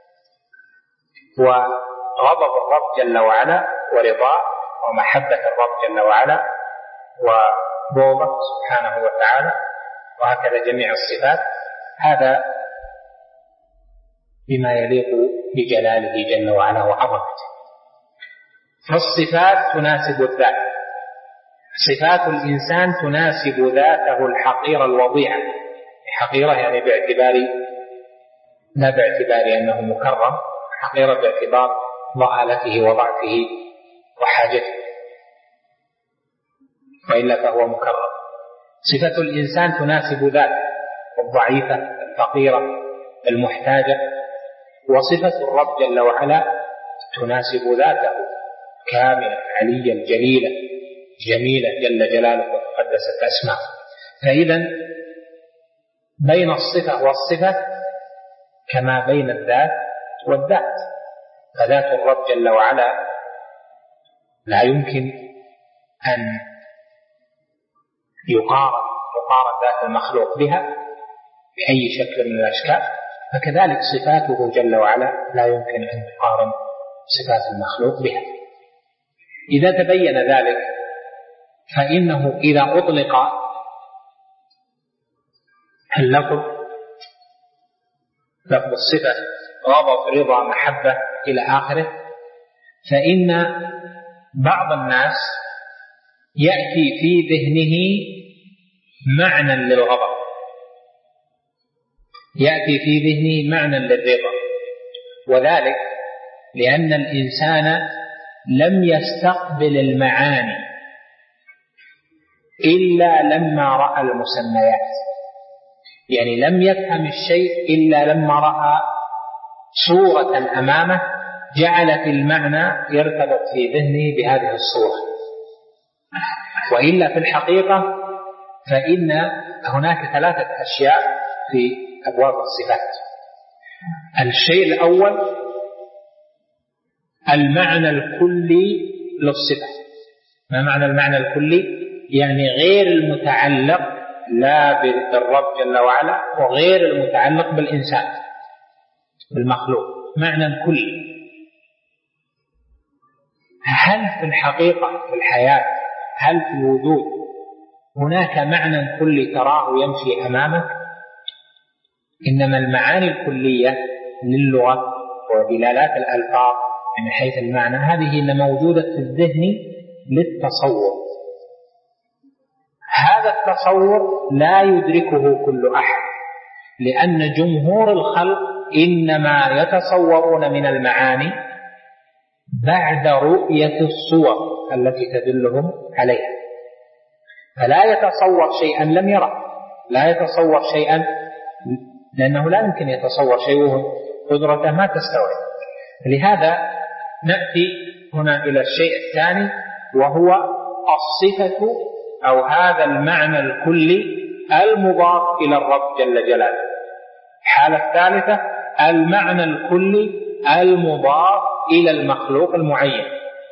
وغضب الرب جل وعلا ورضاه ومحبة الرب جل وعلا وبغضه سبحانه وتعالى وهكذا جميع الصفات، هذا بما يليق بجلاله جل وعلا وعظمته. فالصفات تناسب الذات، صفات الإنسان تناسب ذاته الحقيرة الوضيعة، حقيرة يعني باعتبار لا باعتبار أنه مكرم، حقيرة باعتبار ضآلته وضعفه وحاجته، وإلا فهو مكرر. صفة الإنسان تناسب ذاته الضعيفة الفقيرة المحتاجة، وصفة الرب جل وعلا تناسب ذاته كاملة عليا جليلة جميلة جل جلاله وتقدست أسماءه. فإذا بين الصفة والصفة كما بين الذات والذات، فذات الرب جل وعلا لا يمكن أن يقارن يقارن ذات المخلوق بها بأي شكل من الأشكال، فكذلك صفاته جل وعلا لا يمكن أن تقارن صفات المخلوق بها. إذا تبين ذلك فإنه إذا أطلق اللفظ لفظ الصفة غضب رضا محبة إلى آخره، فإن بعض الناس يأتي في ذهنه معنى للغضب، يأتي في ذهنه معنى للرضا، وذلك لأن الإنسان لم يستقبل المعاني إلا لما رأى المسميات، يعني لم يفهم الشيء إلا لما رأى صورة أمامه جعلت المعنى يرتبط في ذهنه بهذه الصورة. وإلا في الحقيقة فإن هناك ثلاثة أشياء في أبواب الصفات. الشيء الأول المعنى الكلي للصفة. ما معنى المعنى الكلي؟ يعني غير المتعلق لا بالرب جل وعلا وغير المتعلق بالإنسان بالمخلوق، معنى كلي. هل في الحقيقة في الحياة هل في الوجود هناك معنى كلي تراه يمشي أمامك؟ إنما المعاني الكلية للغة ودلالات الألفاظ من حيث المعنى هذه اللي موجودة في الذهن للتصور. هذا التصور لا يدركه كل أحد، لأن جمهور الخلق إنما يتصورون من المعاني بعد رؤية الصور التي تدلهم عليها، فلا يتصور شيئا لم يره، لا يتصور شيئا لأنه لا يمكن يتصور شيء قدرته ما تستوعب. لهذا نأتي هنا إلى الشيء الثاني، وهو الصفة أو هذا المعنى الكلي المضاف إلى الرب جل جلاله. الحالة الثالثة المعنى الكلي المضاف إلى المخلوق المعين.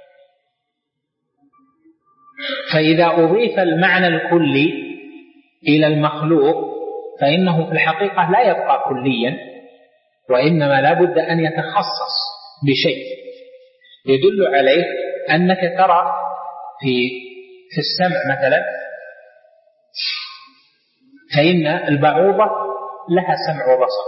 فإذا أضيف المعنى الكلي إلى المخلوق فإنه في الحقيقة لا يبقى كليا، وإنما لا بد أن يتخصص بشيء يدل عليه. أنك ترى في في السمع مثلا، فإن البعوضة لها سمع وبصر،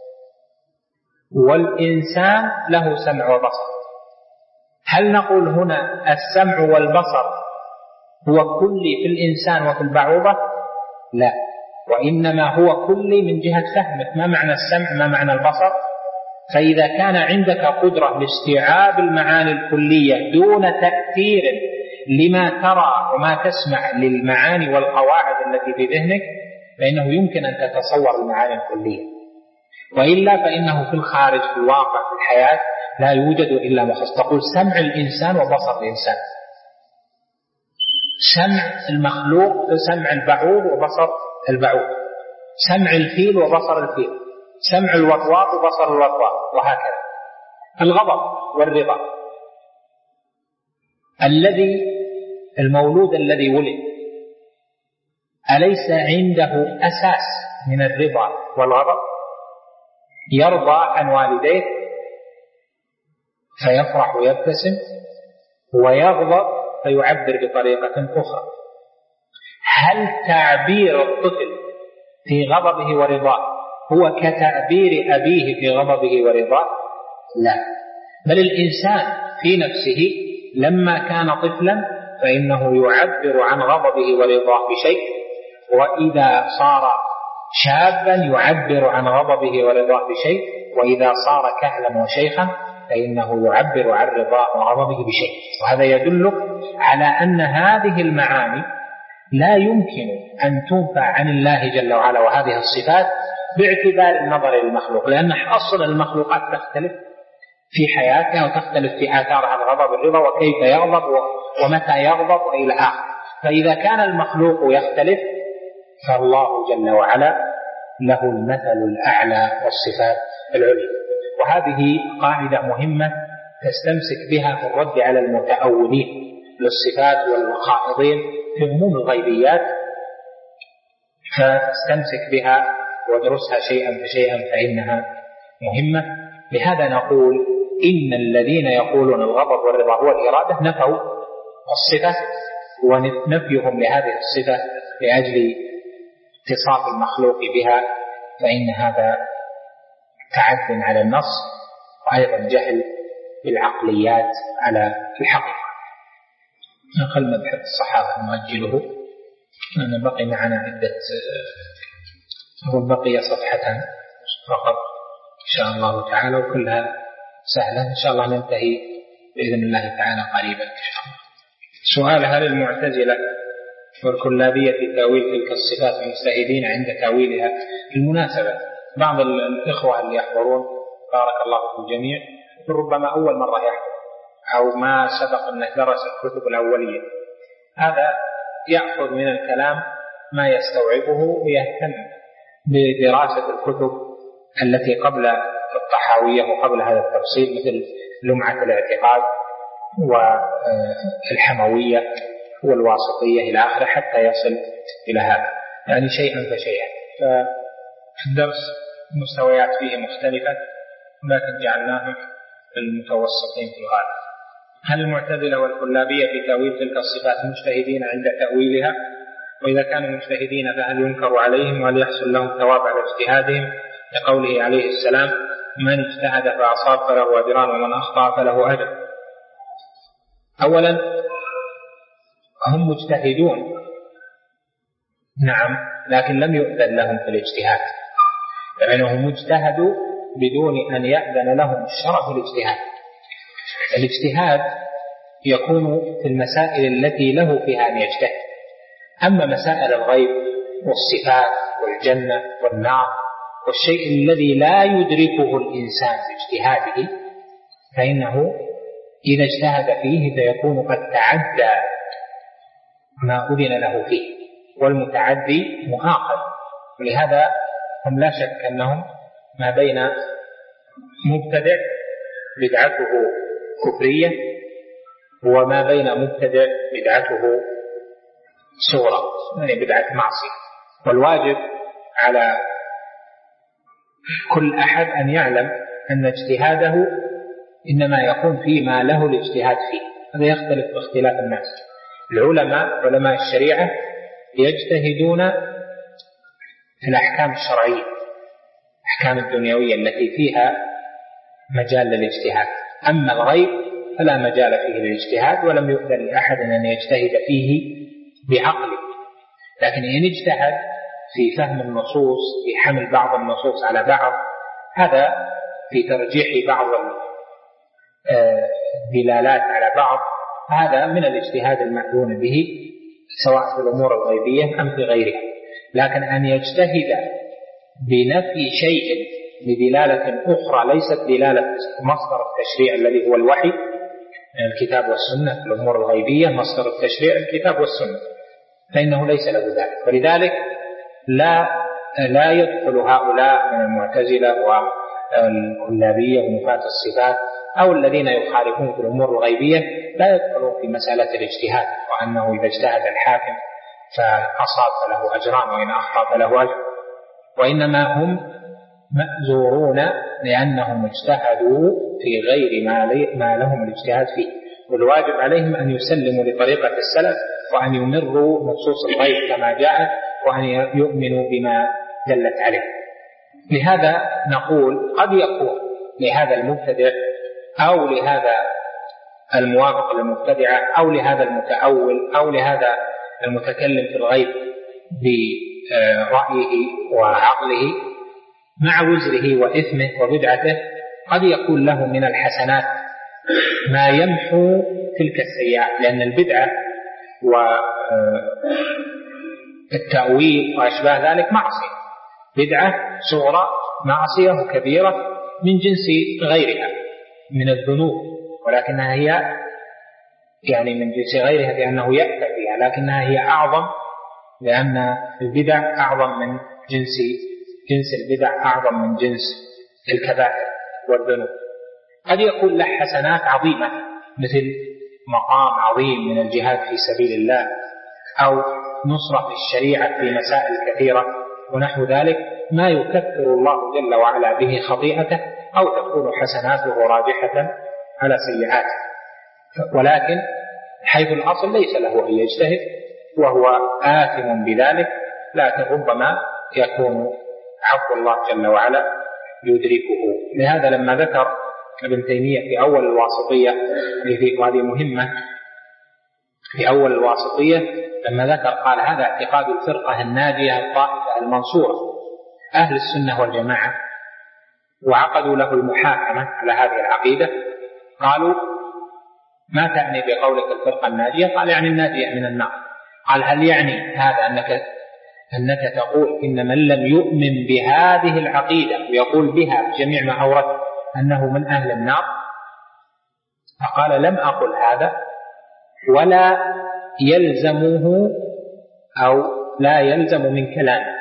والإنسان له سمع وبصر. هل نقول هنا السمع والبصر هو كلي في الإنسان وفي البعوضة؟ لا، وإنما هو كلي من جهة فهمك ما معنى السمع ما معنى البصر. فإذا كان عندك قدرة لاستيعاب المعاني الكلية دون تأثير لما ترى وما تسمع للمعاني والقواعد التي في ذهنك، فإنه يمكن أن تتصور المعاني الكلية. وإلا فإنه في الخارج في الواقع في الحياة لا يوجد إلا مخصص. تقول سمع الإنسان وبصر الإنسان، سمع المخلوق سمع البعوض وبصر البعوض، سمع الفيل وبصر الفيل، سمع الوطواط وبصر الوطواط، وهكذا. الغضب والرضا، الذي المولود الذي ولد أليس عنده أساس من الرضا والغضب؟ يرضى عن والديه فيفرح ويبتسم، ويغضب فيعبر بطريقة أخرى. هل تعبير الطفل في غضبه ورضاه هو كتعبير أبيه في غضبه ورضاه؟ لا، بل الإنسان في نفسه لما كان طفلا فإنه يعبر عن غضبه ورضاه بشيء، وإذا صار شابا يعبر عن غضبه ورضاه بشيء، وإذا صار كهلا وشيخا فإنه يعبر عن رضاه وغضبه بشيء. وهذا يدل على أن هذه المعاني لا يمكن أن تنفى عن الله جل وعلا وهذه الصفات باعتبار النظر للمخلوق، لأن أصل المخلوقات تختلف في حياتها وتختلف في آثارها الغضب والرضا وكيف يغضب ومتى يغضب وإلى آخره. فإذا كان المخلوق يختلف فالله جل وعلا له المثل الأعلى والصفات العليا. وهذه قاعدة مهمة تستمسك بها في الرد على المتأولين للصفات والخائضين في عموم الغيبيات، فتستمسك بها وادرسها شيئا فشيئا فإنها مهمة. لهذا نقول إن الذين يقولون الغضب والرضا هو الإرادة نفوا الصفة، ونفيهم لهذه الصفة لأجل اتصاف المخلوق بها فإن هذا تعد على النص وأيضا جهل بالعقليات على الحقيقة. نقل مبحث الصحابة نؤجله، أنا بقي معنا عدة بقي صفحة فقط إن شاء الله تعالى، وكلها سهلة إن شاء الله ننتهي بإذن الله تعالى قريبا إن شاء الله. سؤال: هل المعتزلة والكلابية في تأويل تلك الصفات المجتهدين عند تأويلها؟ بالمناسبة بعض الإخوة اللي يحضرون بارك الله في الجميع ربما أول مرة يحضر أو ما سبق أنه درس الكتب الأولية، هذا يأخذ من الكلام ما يستوعبه ويهتم بدراسة الكتب التي قبل الطحاوية وقبل هذا التفصيل مثل لمعة الاعتقاد والحموية والواسطية إلى آخره حتى يصل إلى هذا، يعني شيئا فشيئا. فالدرس مستويات فيه مختلفة لكن جعلناهم المتوسطين في الغالب. هل المعتزلة والكلابية في تأويل تلك الصفات مجتهدين عند تأويلها؟ وإذا كانوا مجتهدين فهل ينكر عليهم وهل يحصل لهم ثواب على اجتهادهم؟ لقوله عليه السلام: من اجتهد فأصاب فله أجران ومن أخطأ فله أجر. أولا هم مجتهدون نعم، لكن لم يؤذن لهم في الاجتهاد، لأنهم اجتهدوا بدون أن يأذن لهم الشرع في الاجتهاد. الاجتهاد يكون في المسائل التي له فيها أن يجتهد، أما مسائل الغيب والصفات والجنة والنار والشيء الذي لا يدركه الإنسان باجتهاده فإنه إذا اجتهد فيه فيكون قد تعدى ما أذن له فيه، والمتعدي مؤاخذ. ولهذا هم لا شك أنهم ما بين مبتدع بدعته كفرية وما بين مبتدع بدعته صورة، يعني بدعة معصية. والواجب على كل أحد أن يعلم أن اجتهاده إنما يكون فيما له الاجتهاد فيه، هذا يختلف باختلاف الناس. العلماء علماء الشريعة يجتهدون في الأحكام الشرعية، الأحكام الدنيوية التي فيها مجال للاجتهاد، أما الغيب فلا مجال فيه للاجتهاد ولم يؤذن لأحد أن يجتهد فيه بعقله. لكن إن اجتهد في فهم النصوص، في حمل بعض النصوص على بعض، هذا في ترجيح بعض الدلالات على بعض، هذا من الاجتهاد المأذون به سواء في الأمور الغيبية أم في غيرها. لكن أن يجتهد بنفي شيء بدلالة أخرى ليست دلالة مصدر التشريع الذي هو الوحي الكتاب والسنة، في الأمور الغيبية مصدر التشريع الكتاب والسنة، فإنه ليس له ذلك. ولذلك لا لا يدخل هؤلاء من المعتزلة والكلابية ونفاة الصفات أو الذين يخالفون في الأمور الغيبية لا يدخلون في مسألة الاجتهاد، وأنه إذا اجتهد الحاكم فأصاب فله أجران وإن أخطأ فله أجر، وإنما هم مأزورون لأنهم اجتهدوا في غير ما لهم الاجتهاد فيه. والواجب عليهم أن يسلموا لطريقة السلف وأن يمروا نصوص الغيب كما جاءت وأن يؤمنوا بما دلت عليه. لهذا نقول قد يكون لهذا المبتدع أو لهذا الموافق للمبتدعة أو لهذا المتأول أو لهذا المتكلم في الغيب برأيه وعقله مع وزره وإثمه وبدعته قد يكون له من الحسنات ما يمحو تلك السيئات، لأن البدعة والتأويل وأشباه ذلك معصية، بدعة صغرى معصية وكبيرة من جنس غيرها من الذنوب، ولكنها هي يعني من جنس غيرها لأنه يأتي بها، لكنها هي أعظم، لأن البدع أعظم من جنس جنس البدع أعظم من جنس الكبائر والذنوب. قد يكون له حسنات عظيمة مثل مقام عظيم من الجهاد في سبيل الله، أو نصرة الشريعة في مسائل كثيرة ونحو ذلك، ما يكفر الله جل وعلا به خطيئته، أو تكون حسناته راجحة على سيئاته، ولكن حيث الأصل ليس له أن يجتهد وهو آثم بذلك، لكن ربما يكون عفو الله جل وعلا يدركه. لهذا لما ذكر ابن تيمية في أول الواسطية، وهذه مهمة، في أول الواسطية لما ذكر قال هذا اعتقاد الفرقة الناجية الطائفة المنصورة أهل السنة والجماعة، وعقدوا له المحاكمة على هذه العقيدة. قالوا ما تعني بقولك الفرقة الناجية؟ قال يعني الناجية من النار. قال هل يعني هذا أنك أنك تقول إن من لم يؤمن بهذه العقيدة ويقول بها بجميع ما أورد أنه من أهل النار؟ فقال لم أقل هذا، ولا يلزمه أو لا يلزم من كلامه،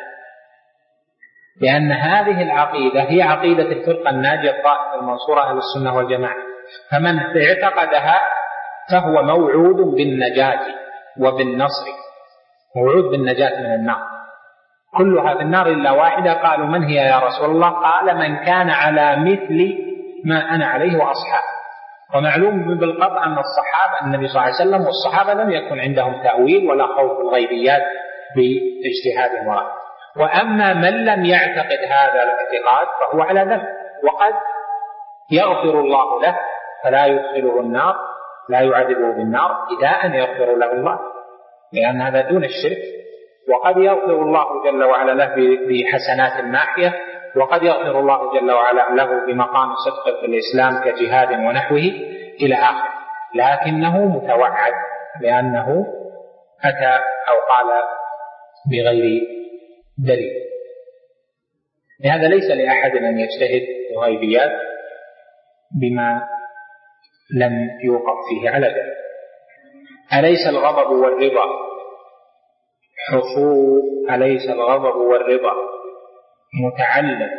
لأن هذه العقيدة هي عقيدة الفرقة الناجية الطائفة المنصورة أهل السنة والجماعة، فمن اعتقدها فهو موعود بالنجاة وبالنصر، موعود بالنجاة من النار، كلها في النار إلا واحدة. قالوا من هي يا رسول الله؟ قال من كان على مثل ما أنا عليه وأصحابي. ومعلوم بالقطع أن الصحابة النبي صلى الله عليه وسلم والصحابة لم يكن عندهم تأويل ولا خوف الغيبيات باجتهاد مراد. وأما من لم يعتقد هذا الاعتقاد فهو على ذنب، وقد يغفر الله له فلا يدخله النار، لا يعذبه بالنار إذا أن يغفر له الله، لأن هذا دون الشرك. وقد يغفر الله جل وعلا له بحسنات ماحية، وقد يغفر الله جل وعلا له بمقام صدق في الإسلام كجهاد ونحوه إلى آخر، لكنه متوعد لأنه أتى أو قال بغير دليل. لهذا ليس لأحد أن يجتهد في الغيبيات بما لم يوقف فيه على ذلك. أليس الغضب والرضا حصول أليس الغضب والرضا متعلق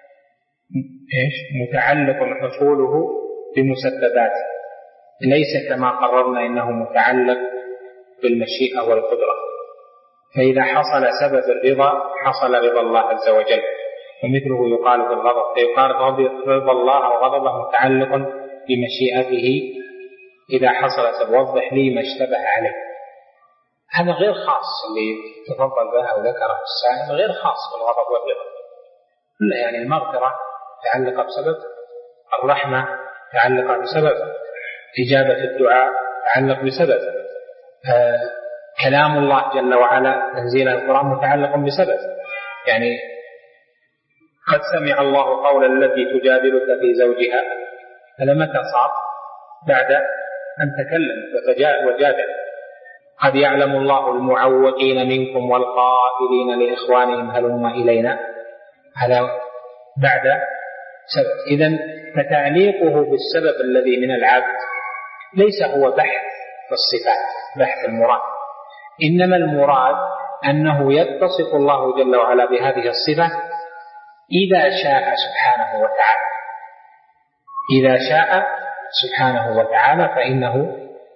إيش متعلق حصوله بمسبباته، ليس كما قررنا إنه متعلق بالمشيئة والقدرة. فإذا حصل سبب الرضا حصل رضا الله عز وجل، ومثله يقال في الغضب، فيقال رضا الله وغضبه متعلق بمشيئته إذا حصل سبب. وضح لي ما اشتبه عليه. هذا غير خاص اللي تفضل بها وذكره السائل، غير خاص بالغضب والرضا. يعني المغفرة تعلق بسبب، الرحمة تعلق بسبب، إجابة الدعاء تعلق بسبب، آه كلام الله جل وعلا تنزيل القرآن متعلق بسبب. يعني قد سمع الله قول التي تجادلك في زوجها، هذا متى صار؟ بعد أن تكلم وجادل. قد يعلم الله المعوقين منكم والقائلين لإخوانهم هلم إلينا، هذا بعد سبب. إذن فتعليقه بالسبب الذي من العبد ليس هو بحث الصفات، بحث المراد، إنما المراد أنه يتصف الله جل وعلا بهذه الصفة إذا شاء سبحانه وتعالى. إذا شاء سبحانه وتعالى فإنه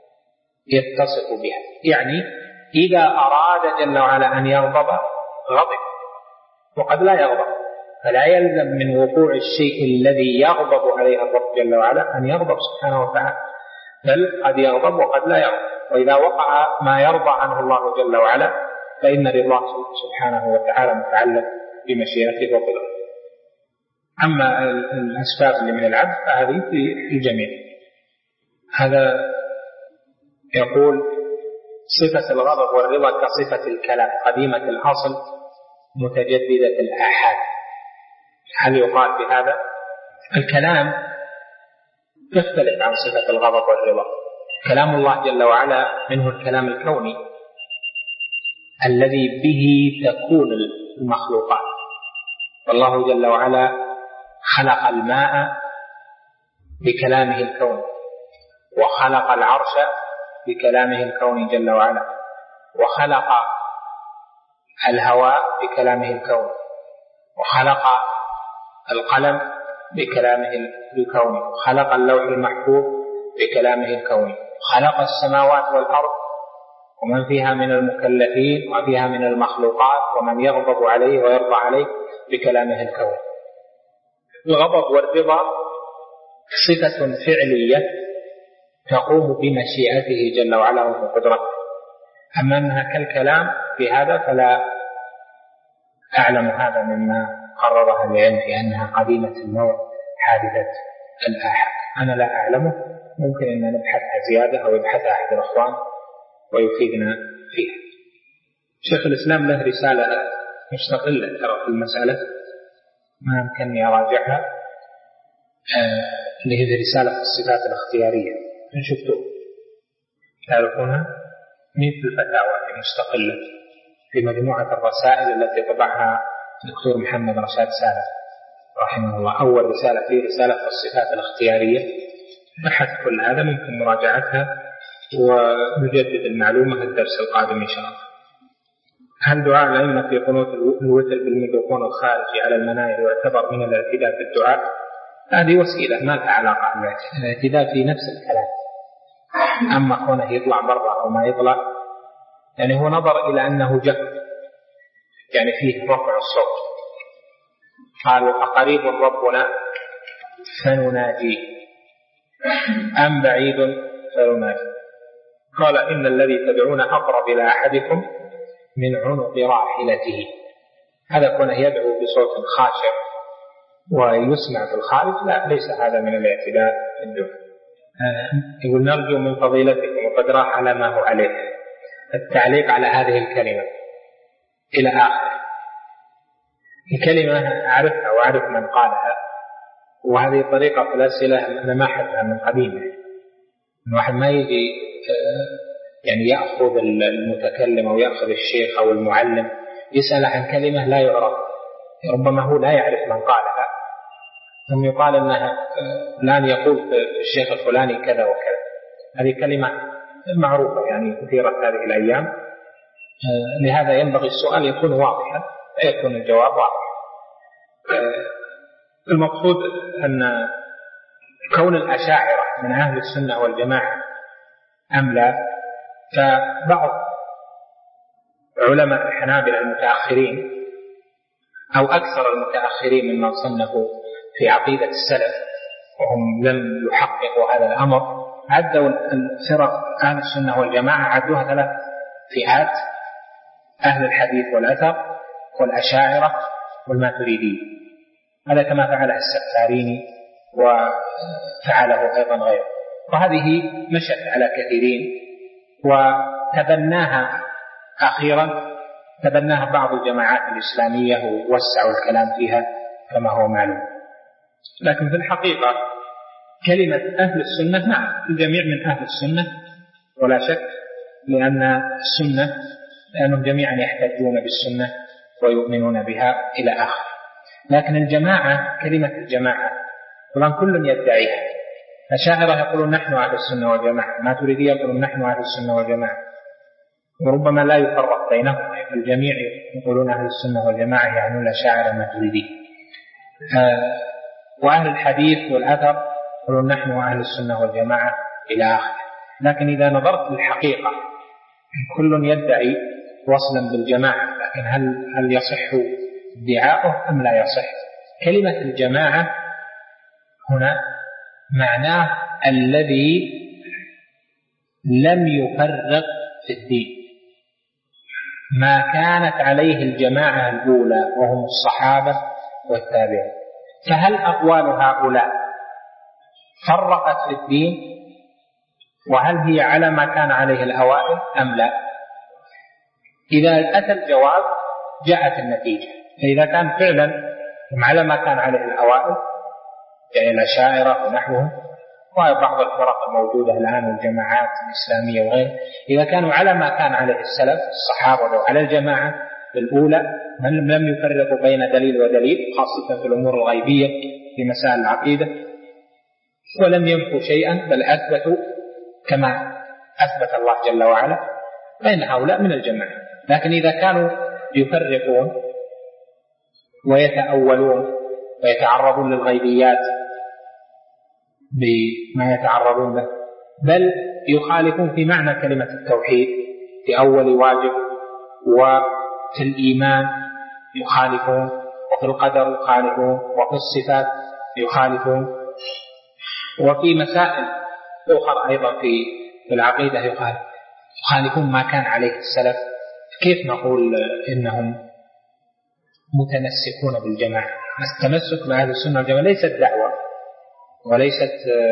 يتصف بها. يعني إذا أراد جل وعلا أن يغضب غضب، وقد لا يغضب، فلا يلزم من وقوع الشيء الذي يغضب عليه الرب جل وعلا أن يغضب سبحانه وتعالى، بل قد يغضب وقد لا يغضب. وإذا وقع ما يرضى عنه الله جل وعلا فإن رضاه سبحانه وتعالى متعلق بمشيئته وقدرته. أما الأسباب اللي من العبد فهذه في الجميع. هذا يقول صفة الغضب والرضا كصفة الكلام قديمة الأصل متجددة الآحاد. هل يقال بهذا؟ الكلام يختلف عن صفة الغضب والرضا. كلام الله جل وعلا منه الكلام الكوني الذي به تكون المخلوقات، والله جل وعلا خلق الماء بكلامه الكوني، وخلق العرش بكلامه الكوني جل وعلا، وخلق الهواء بكلامه الكوني، وخلق القلم بكلامه الكوني، وخلق اللوح المحفوظ بكلامه الكوني، خلق السماوات والأرض ومن فيها من المكلفين وفيها من المخلوقات ومن يغضب عليه ويرضى عليه بكلامه الكوني. الغضب والرضا صفة فعلية تقوم بمشيئته جل وعلا وبقدرته، أما أنها كالكلام في هذا فلا أعلم هذا مما قررها العلم في أنها قديمة النوع حادثة الآحاد. أنا لا أعلمه، ممكن أن نبحثها زيادة أو يبحثها أحد الأخوان ويفيدنا فيها. شيخ الإسلام له رسالة مستقلة ترى في المسألة، ما يمكنني أراجعها، اللي هي رسالة في الصفات الاختيارية، إن شفتوا تعرفونها، من في الفتاوى مستقلة في مجموعة الرسائل التي طبعها الدكتور محمد رشاد سالم رحمه الله. أول رسالة فيه رسالة في الصفات الاختيارية، بحث كل هذا ممكن مراجعتها ونجدد المعلومة الدرس القادم إن شاء الله. هل دعاء الأئمة في قنوت الوتر بالميكروفون الخارجي على المناير يعتبر من الاعتداء في الدعاء؟ هذه وسيلة ما لها علاقة بالاعتداء في نفس الكلام، أما كونه يطلع برا أو ما يطلع يعني هو نظر إلى أنه جهد، يعني فيه رفع الصوت. قالوا أقريب ربنا فنناجيه أم بعيد فنناجيه؟ قال إن الذي تدعون أقرب إلى أحدكم من عنق راحلته. هذا كونه يدعو بصوت خاشع ويسمع في الخارج، لا، ليس هذا من الاعتداء في الدعاء. يقول نرجو من فضيلتكم وقد راح على ما هو عليه التعليق على هذه الكلمة إلى آخر. الكلمة أعرفها وأعرف من قالها، وهذه طريقة في الأسئلة أنا ما أحبها من قديم. الواحد ما يجي يعني يأخذ المتكلم أو يأخذ الشيخ أو المعلم يسأل عن كلمة لا يعرف، ربما هو لا يعرف من قالها، ثم يقال أنها فلان يقول في الشيخ الفلاني كذا وكذا. هذه كلمة معروفة يعني كثيرة هذه الأيام، لهذا ينبغي السؤال يكون واضحا لا يكون الجواب واضحا. المقصود أن كون الأشاعرة من أهل السنة والجماعة أم لا، فبعض علماء الحنابلة المتأخرين أو أكثر المتأخرين ممن صنفوا في عقيدة السلف وهم لم يحققوا هذا الأمر، عدوا الفرق أهل السنة والجماعة عدوها ثلاث فئات: أهل الحديث والأثر والأشاعرة والماتريدية. هذا كما فعله السفاريني وفعله أيضا غيره، وهذه مشت على كثيرين وتبناها أخيرا تبناها بعض الجماعات الإسلامية ووسعوا الكلام فيها كما هو معلوم. لكن في الحقيقة كلمة أهل السنة نعم الجميع من أهل السنة ولا شك، لأن السنة لأنهم جميعا يحتجون بالسنة ويؤمنون بها إلى آخر. لكن الجماعة كلمة الجماعة طبعا كل يدعيها. الأشاعرة يقولون نحن أهل السنة والجماعة، الماتريدية يقولون نحن أهل السنة والجماعة، وربما لا يفرق بينهم، الجميع يقولون أهل السنة والجماعة يعني الأشاعرة الماتريدية. آه وأهل الحديث والأثر يقولون نحن أهل السنة والجماعة إلى آخر. لكن إذا نظرت للحقيقة كل يدعي وصلا بالجماعة، لكن هل هل يصح ادعاؤه أم لا يصح؟ كلمة الجماعة هنا معناه الذي لم يفرق في الدين، ما كانت عليه الجماعة الأولى وهم الصحابة والتابعين. فهل أقوال هؤلاء فرقت في الدين، وهل هي على ما كان عليه الأوائل أم لا؟ إذا أتى الجواب جاءت النتيجة. فإذا كان فعلا على ما كان عليه الأوائل يعني الأشاعرة ونحوهم وبعض الفرق الموجودة الآن والجماعات الإسلامية وغيرها، إذا كانوا على ما كان عليه السلف الصحابة وعلى الجماعة الأولى من لم يفرقوا بين دليل ودليل خاصة في الأمور الغيبية في مسائل العقيدة، ولم ينفوا شيئا بل أثبتوا كما أثبت الله جل وعلا، فإن هؤلاء من الجماعة. لكن إذا كانوا يفرقون ويتأولون ويتعرضون للغيبيات بما يتعرضون له، بل يخالفون في معنى كلمة التوحيد في أول واجب، وفي الإيمان يخالفون، وفي القدر يخالفون، وفي الصفات يخالفون، وفي مسائل أخرى أيضا في العقيدة يخالفون ما كان عليه السلف، كيف نقول إنهم متمسكون بالجماعة؟ التمسك بأهل السنة والجماعة ليست دعوة وليست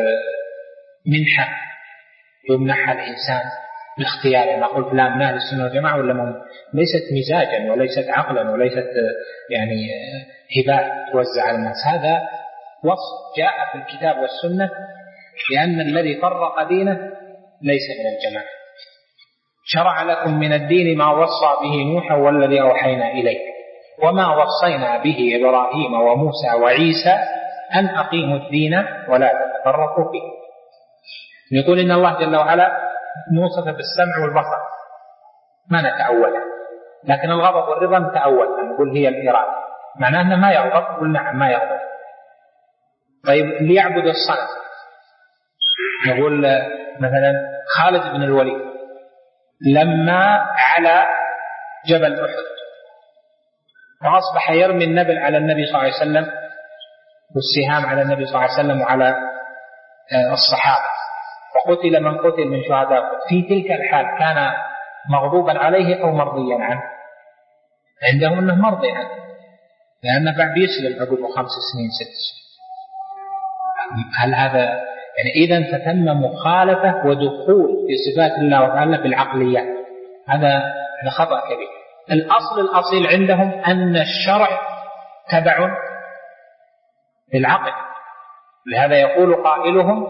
منحة يمنحها الإنسان باختياره، نقول فلان من أهل السنة والجماعة ولا من، ليست مزاجا وليست عقلا وليست يعني هباء توزع على الناس. هذا وصف جاء في الكتاب والسنة لأن الذي فرق دينه ليس من الجماعة. شرع لكم من الدين ما وصى به نوحا والذي أوحينا إليه وما وصينا به إبراهيم وموسى وعيسى أن أقيموا الدين ولا تتفرقوا فيه. يقول إن الله جل وعلا موصف بالسمع والبصر ما نتأول، لكن الغضب والرضا نتأول، نقول هي الإرادة، معناه أنه ما يغضب، نقول نعم ما يغضب. طيب ليعبد الصنم، نقول مثلا خالد بن الوليد لما على جبل أحد وأصبح يرمي النبل على النبي صلى الله عليه وسلم والسهام على النبي صلى الله عليه وسلم وعلى الصحابة، وقتل من قتل من شهداء، في تلك الحال كان مغضوبا عليه أو مرضيا عنه؟ عندهم أنه مرضي عنه، لأنه بعد يسلم عقب خمس سنين ست سنين. هل هذا يعني إذن فتم مخالفة ودخول في صفات الله وتعالى بالعقليات؟ هذا خطأ كبير. الأصل الأصيل عندهم أن الشرع تبع للعقل، لهذا يقول قائلهم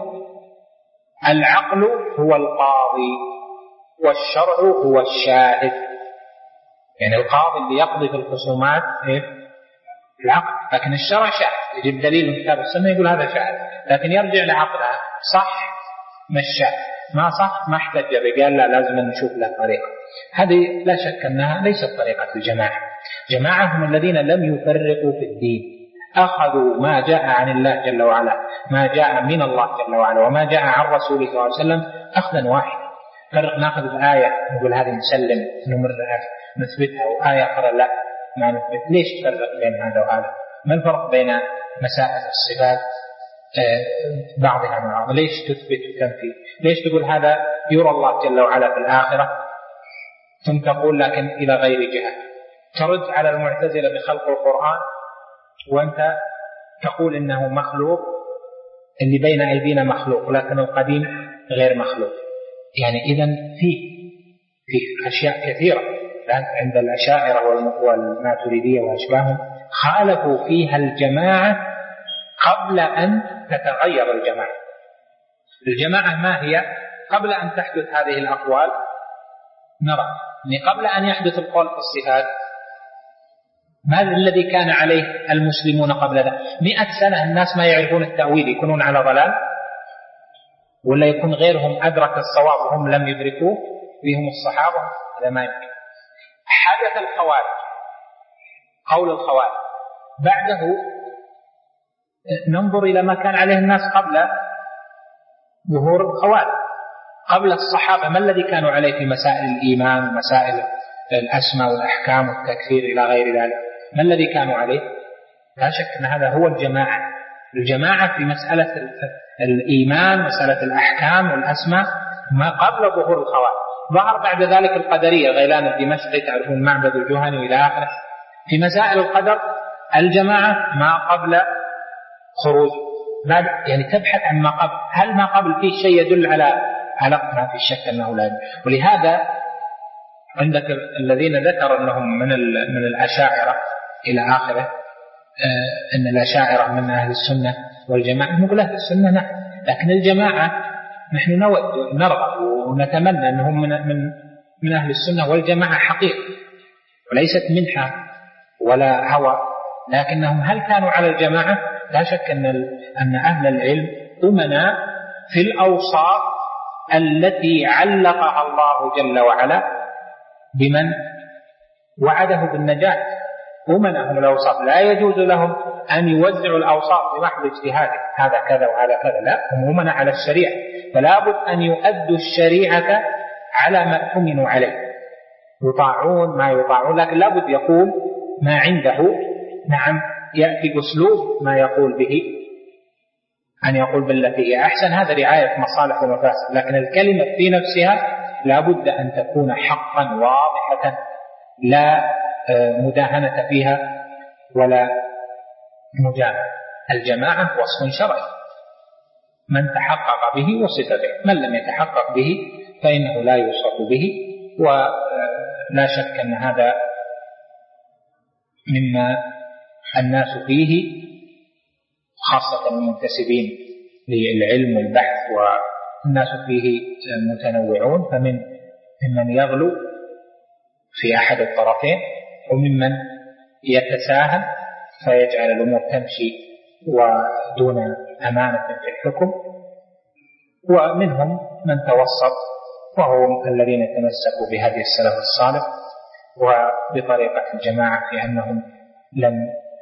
العقل هو القاضي والشرع هو الشاهد. يعني القاضي اللي يقضي في الخصومات إيه؟ العقل، لكن الشرع شاهد، يجيب دليل من كتاب السنة يقول هذا شاهد، لكن يرجع لعقلها، صح مشى ما صح ما احتج بقال لا لازم نشوف له طريقة. هذه لا شك أنها ليست طريقة الجماعة. جماعة هم الذين لم يفرقوا في الدين، أخذوا ما جاء عن الله جل وعلا، ما جاء من الله جل وعلا وما جاء عن رسوله صلى الله عليه وسلم أخذا واحدا. فرق ناخذ الآية نقول هذه نسلم نمرها نثبتها، وآية أخرى لا ما نثبت. ليش تفرق بين هذا وهذا؟ ما الفرق بين مسائل الصفات بعضها مع بعض؟ ليش تثبت وتنفي؟ ليش تقول هذا يرى الله جل وعلا في الآخرة ثم تقول لكن إلى غير جهة؟ ترد على المعتزلة بخلق القرآن وأنت تقول إنه مخلوق، اللي بين أيدينا مخلوق لكن القديم غير مخلوق. يعني إذن فيه فيه أشياء كثيرة عند الأشاعرة والماتريدية وأشباههم خالفوا فيها الجماعة قبل أن تتغير الجماعة. الجماعة ما هي قبل أن تحدث هذه الأقوال؟ نرى أن قبل أن يحدث القول في الصفات ماذا الذي كان عليه المسلمون قبل ذلك؟ مئة سنة الناس ما يعرفون التأويل، يكونون على ضلال؟ ولا يكون غيرهم أدرك الصواب وهم لم يدركوه بهم الصحابة؟ هذا ما يمكن. حدث الخوارج، قول الخوارج بعده ننظر إلى ما كان عليه الناس قبل ظهور الخوارج. قبل الصحابة ما الذي كانوا عليه في مسائل الإيمان ومسائل الأسماء والأحكام والتكفير إلى غير ذلك؟ ما الذي كانوا عليه؟ لا شك أن هذا هو الجماعة. الجماعة في مسألة الإيمان، مسألة الأحكام والأسماء ما قبل ظهور الخوارج. ظهر بعد ذلك القدرية، غيلان الدمشقي تعرفون معبد الجهني وإلى آخره. في مسائل القدر الجماعة ما قبل خروج، يعني تبحث عن ما قبل. هل ما قبل فيه شيء يدل على على ما في الشك أنه لا؟ ولهذا عندك الذين ذكر أنهم من من الأشاعرة إلى آخره، أن الأشاعرة من أهل السنة والجماعة نقول أهل السنة نعم، لكن الجماعة نحن نود نرغب ونتمنى أنهم من, من, من أهل السنة والجماعة حقيقة وليست منحة ولا هوى، لكنهم هل كانوا على الجماعة؟ لا شك أن, أن أهل العلم أمنا في الأوصاف التي علقها الله جل وعلا بمن وعده بالنجاة. أمنا هم الأوصاف، لا يجوز لهم أن يوزعوا الأوصاف بمحض اجتهاد هذا كذا وهذا كذا، لا، هم أمنا على الشريعة، فلا بد أن يؤدوا الشريعة على ما اؤتمنوا عليه، يطاعون ما يطاعون، لكن لا بد يقول ما عنده. نعم، يأتي أسلوب ما يقول به أن يقول بالتي هي أحسن، هذا رعاية مصالح ومفاسد، لكن الكلمة في نفسها لا بد أن تكون حقا واضحة لا مداهنة فيها ولا مجاملة. الجماعة وصف شرعي، من تحقق به وصف به، من لم يتحقق به فإنه لا يوصف به، ولا شك أن هذا مما الناس فيه خاصة المنتسبين للعلم والبحث والناس فيه متنوعون، فمن ممن يغلو في أحد الطرفين وممن يتساهل فيجعل الأمور تمشي ودون أمانة في الحكم، ومنهم من توسط وهم الذين تمسكوا بهدي السلف الصالح وبطريقة الجماعة في أنهم لم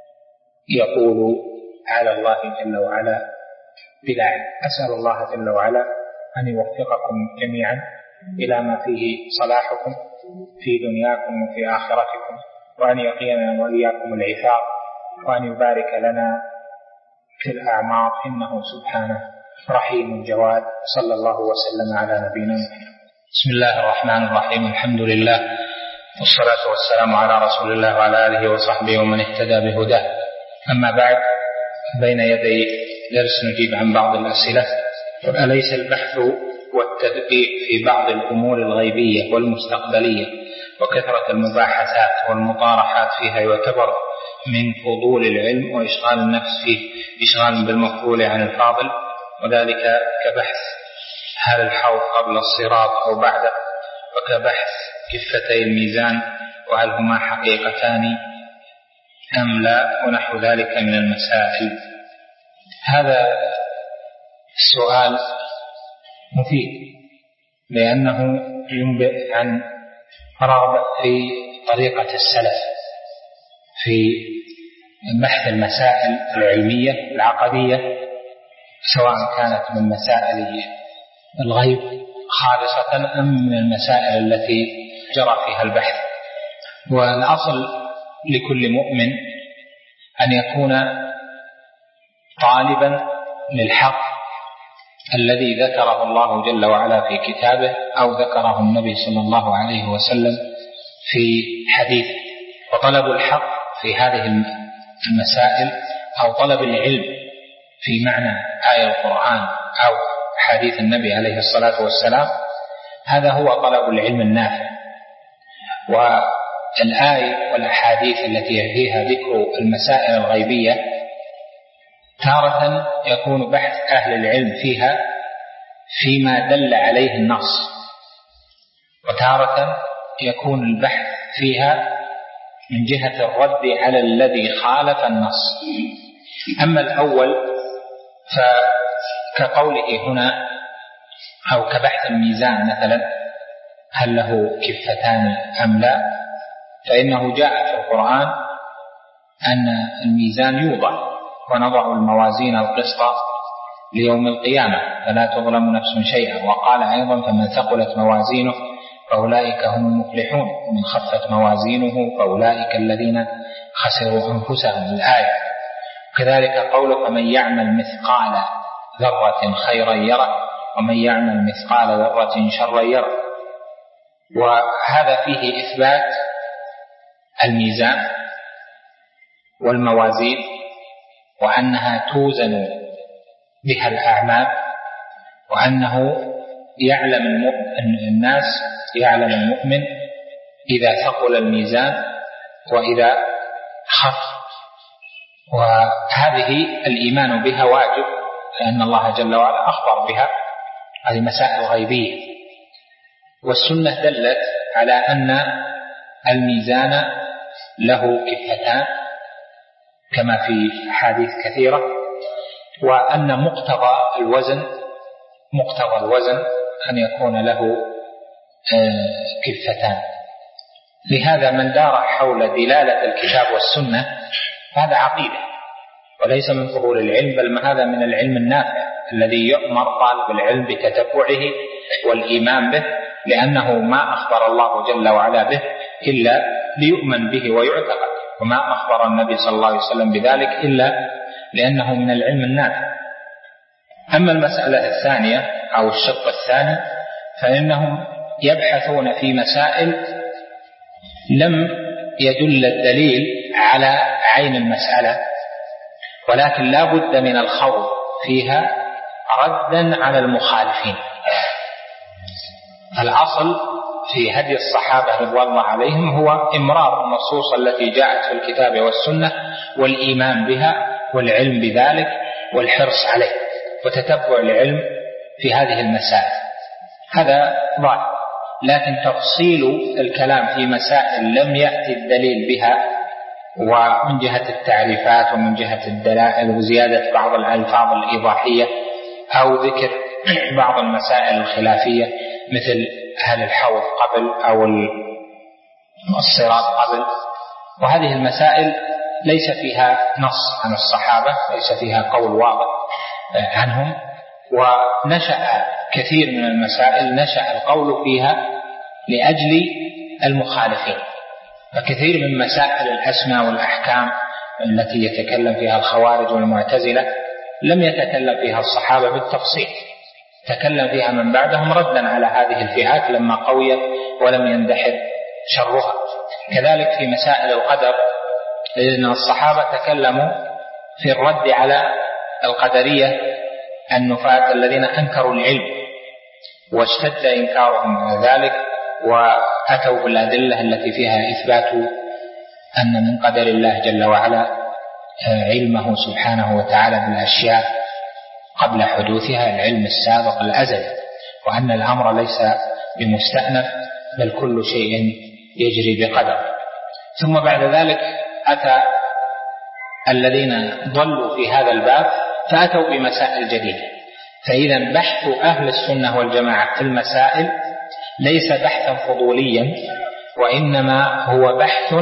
يقولوا على الله جل وعلا بلا علم. أسأل الله جل وعلا أن يوفقكم جميعا إلى ما فيه صلاحكم في دنياكم وفي آخرتكم، وأن يقينا وإياكم العثار، وأن يبارك لنا في الأعمار، إنه سبحانه رحيم جواد. صلى الله وسلم على نبينا محمد. بسم الله الرحمن الرحيم، الحمد لله والصلاة والسلام على رسول الله وعلى آله وصحبه ومن اهتدى بهداه. أما بعد، بين يدي درس نجيب عن بعض الأسئلة. أليس البحث والتدقيق في بعض الأمور الغيبية والمستقبلية وكثرة المباحثات والمطارحات فيها يعتبر من فضول العلم وإشغال النفس فيه إشغال بالمفضول عن الفاضل، وذلك كبحث هل الحوض قبل الصراط أو بعده، وكبحث كفتي الميزان وهل هما حقيقتان أم لا، ونحو ذلك من المسائل. هذا السؤال مفيد لأنه ينبئ عن رغبة في طريقة السلف في بحث المسائل العلمية العقدية، سواء كانت من مسائل الغيب خالصة أم من المسائل التي جرى فيها البحث. والأصل لكل مؤمن أن يكون طالبا للحق الذي ذكره الله جل وعلا في كتابه أو ذكره النبي صلى الله عليه وسلم في حديث. وطلب الحق في هذه المسائل أو طلب العلم في معنى آية القرآن أو حديث النبي عليه الصلاة والسلام، هذا هو طلب العلم النافع. والآية والأحاديث التي فيها ذكر المسائل الغيبية تارة يكون بحث أهل العلم فيها فيما دل عليه النص، وتارة يكون البحث فيها من جهة الرد على الذي خالف النص. أما الأول فكقوله هنا أو كبحث الميزان مثلا هل له كفتان أم لا، فإنه جاء في القرآن أن الميزان يوضع ونضع الموازين القسط ليوم القيامة فلا تظلم نفس شيئا. وقال أيضا فمن ثقلت موازينه فأولئك هم المفلحون ومن خفت موازينه فأولئك الذين خسروا أنفسهم، الآية. كذلك قوله فمن يعمل مثقال ذرة خيرا يره ومن يعمل مثقال ذرة شرا يره. وهذا فيه إثبات الميزان والموازين وأنها توزن بها الأعمال، وأنه يعلم الناس يعلم المؤمن إذا ثقل الميزان وإذا خف. وهذه الإيمان بها واجب، لأن الله جل وعلا أخبر بها، هذه مسائل غيبية. والسنة دلت على أن الميزان له كفتان كما في أحاديث كثيرة، وأن مقتضى الوزن مقتضى الوزن أن يكون له كفتان. لهذا من دار حول دلالة الكتاب والسنة هذا عقيدة وليس من فضول العلم، بل هذا من العلم النافع الذي يؤمر طالب العلم بتتبعه والإيمان به، لأنه ما أخبر الله جل وعلا به إلا ليؤمن به ويعتقد، وما أخبر النبي صلى الله عليه وسلم بذلك إلا لأنه من العلم النافع. أما المسألة الثانية أو الشق الثاني فإنهم يبحثون في مسائل لم يدل الدليل على عين المسألة، ولكن لا بد من الخوض فيها ردا على المخالفين. الأصل في هدي الصحابة رضوان الله عليهم هو إمرار النصوص التي جاءت في الكتاب والسنة والإيمان بها والعلم بذلك والحرص عليه وتتبع العلم في هذه المسائل، هذا ظاهر. لكن تفصيل الكلام في مسائل لم يأتي الدليل بها، ومن جهة التعريفات ومن جهة الدلائل وزيادة بعض الألفاظ الإيضاحية أو ذكر بعض المسائل الخلافية مثل هل الحوض قبل أو الصراط قبل، وهذه المسائل ليس فيها نص عن الصحابة، ليس فيها قول واضح عنهم، ونشأ كثير من المسائل نشأ القول فيها لأجل المخالفين. فكثير من مسائل الأسماء والأحكام التي يتكلم فيها الخوارج والمعتزلة لم يتكلم فيها الصحابة بالتفصيل، تكلم فيها من بعدهم ردا على هذه الفئات لما قويت ولم يندحر شرها. كذلك في مسائل القدر، لأن الصحابة تكلموا في الرد على القدرية النفاة الذين أنكروا العلم واشتد إنكارهم على ذلك، وأتوا بالأدلة التي فيها إثبات أن من قدر الله جل وعلا علمه سبحانه وتعالى بالأشياء قبل حدوثها، العلم السابق الأزلي، وأن الأمر ليس بمستأنف بل كل شيء يجري بقدر. ثم بعد ذلك أتى الذين ضلوا في هذا الباب فأتوا بمسائل جديدة. فإذا بحث أهل السنة والجماعة في المسائل ليس بحثا فضوليا، وإنما هو بحث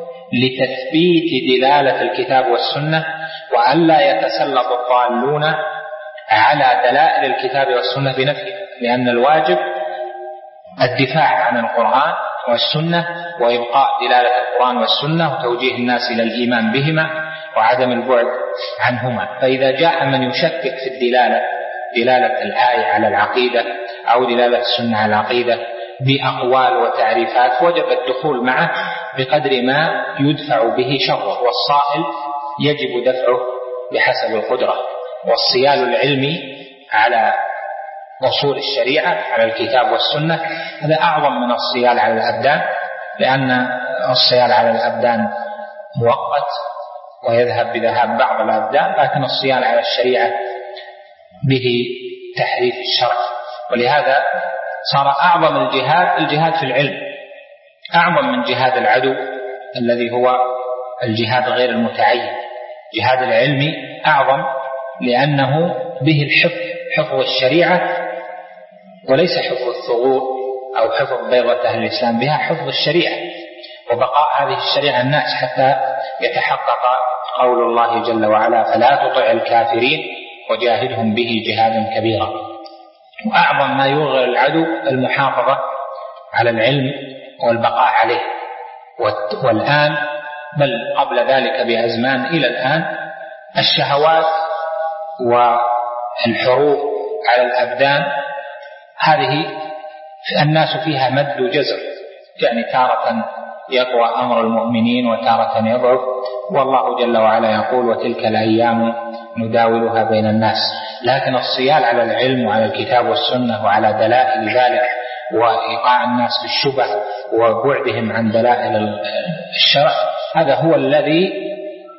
لتثبيت دلالة الكتاب والسنة، وألا يتسلط الضالون على دلائل الكتاب والسنة بنفيها، لأن الواجب الدفاع عن القرآن والسنة وإبقاء دلالة القرآن والسنة وتوجيه الناس إلى الإيمان بهما وعدم البعد عنهما. فإذا جاء من يشكك في الدلالة، دلالة الآية على العقيدة أو دلالة السنة على العقيدة بأقوال وتعريفات، وجب الدخول معه بقدر ما يدفع به شره، والصائل يجب دفعه بحسب القدرة. والصيال العلمي على أصول الشريعة على الكتاب والسنة هذا أعظم من الصيال على الأبدان، لأن الصيال على الأبدان مؤقت ويذهب بذهاب بعض الأبدان، لكن الصيال على الشريعة به تحريف الشرع. ولهذا صار أعظم الجهاد الجهاد في العلم، أعظم من جهاد العدو الذي هو الجهاد غير المتعين. جهاد العلم أعظم لأنه به الحفظ، حفظ الشريعة، وليس حفظ الثغور أو حفظ بيضة أهل الإسلام، بها حفظ الشريعة وبقاء هذه الشريعة الناس حتى يتحقق قول الله جل وعلا فلا تطع الكافرين وجاهدهم به جهادا كبيرا. وأعظم ما يغر العدو المحافظة على العلم والبقاء عليه. والآن بل قبل ذلك بأزمان إلى الآن الشهوات والحروب على الأبدان هذه الناس فيها مد وجزر، يعني تارة يقوى أمر المؤمنين وتارة يضعف، والله جل وعلا يقول وتلك الأيام نداولها بين الناس. لكن الصيال على العلم وعلى الكتاب والسنة وعلى دلائل ذلك وإيقاع الناس في الشبه وبعدهم عن دلائل الشرع، هذا هو الذي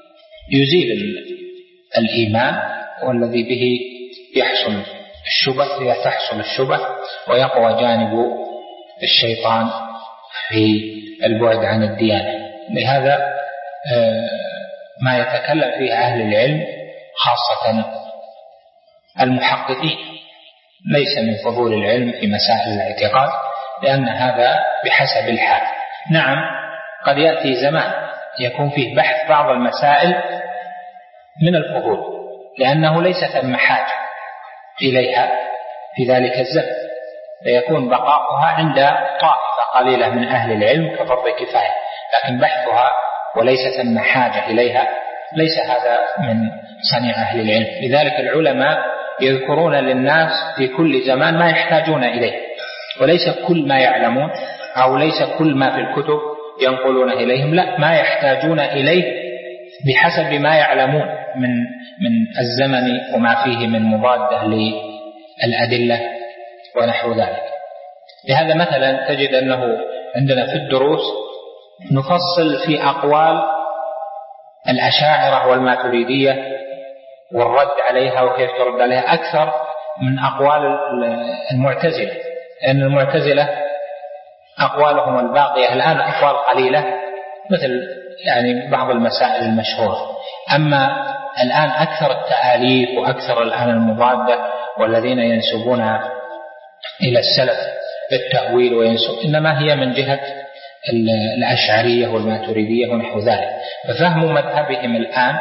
يزيل الإيمان والذي به يحصل الشبه تحصل الشبه ويقوى جانب الشيطان في البعد عن الديانة. لهذا ما يتكلم فيه أهل العلم خاصة المحققين ليس من فضول العلم في مسائل الاعتقاد، لأن هذا بحسب الحال. نعم قد يأتي زمان يكون فيه بحث بعض المسائل من الفضول لأنه ليس ثم حاجة إليها في ذلك الزمن، فيكون بقاؤها عند طائفة قليلة من أهل العلم كفرض كفاية، لكن بحثها وليس ثم حاجة إليها ليس هذا من صنيع أهل العلم. لذلك العلماء يذكرون للناس في كل زمان ما يحتاجون إليه، وليس كل ما يعلمون أو ليس كل ما في الكتب ينقلون إليهم، لا، ما يحتاجون إليه بحسب ما يعلمون من من الزمن وما فيه من مضادة للأدلة ونحو ذلك. لهذا مثلا تجد أنه عندنا في الدروس نفصل في أقوال الأشاعرة والماتريدية والرد عليها وكيف ترد عليها أكثر من أقوال المعتزلة، لأن المعتزلة أقوالهم الباقية الآن أقوال قليلة مثل يعني بعض المسائل المشهورة، أما الآن أكثر التآليف وأكثر الآن المضادة والذين ينسبون إلى السلف التأويل وينسب إنما هي من جهة الأشعرية والماتريدية ونحو ذلك. ففهم مذهبهم الآن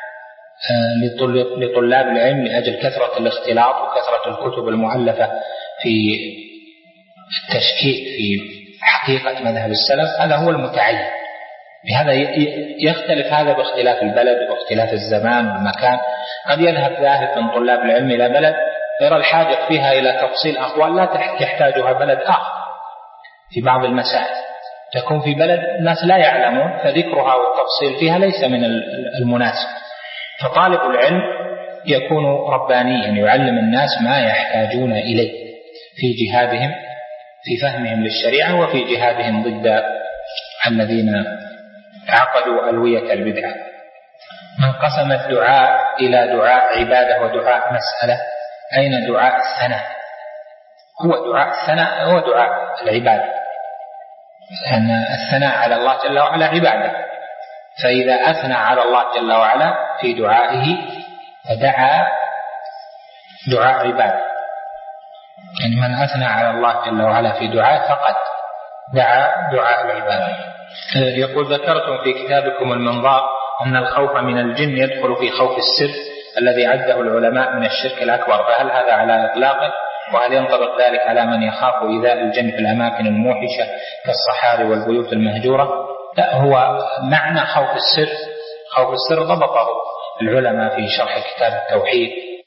لطلاب العلم لأجل كثرة الاختلاط وكثرة الكتب المؤلفة في التشكيك في حقيقة مذهب السلف هذا هو المتعين. بهذا يختلف هذا باختلاف البلد واختلاف الزمان والمكان. قد يذهب ذاهب من طلاب العلم إلى بلد يرى الحاجة فيها إلى تفصيل أقوال لا يحتاجها بلد آخر في بعض المسائل، تكون في بلد الناس لا يعلمون فذكرها والتفصيل فيها ليس من المناسب. فطالب العلم يكون ربانيا يعلم الناس ما يحتاجون إليه في جهادهم في فهمهم للشريعة وفي جهادهم ضد الذين عقدوا ألوية البدعة. من قسم الدعاء إلى دعاء عبادة ودعاء مسألة، أين دعاء الثناء؟ هو دعاء الثناء هو دعاء العبادة، لأن الثناء على الله جل وعلا عبادة، فإذا أثنى على الله جل وعلا في دعائه فدعا دعاء عبادة، يعني من أثنى على الله جل وعلا في دعاء فقد دعا دعاء العبادة. يقول ذكرتم في كتابكم المنظار أن الخوف من الجن يدخل في خوف السر الذي عده العلماء من الشرك الأكبر، فهل هذا على إطلاقه؟ وهل ينطبق ذلك على من يخاف إيذاء الجن في الأماكن الموحشة كالصحاري والبيوت المهجورة؟ لا، هو معنى خوف السر خوف السر ضبطه العلماء في شرح كتاب التوحيد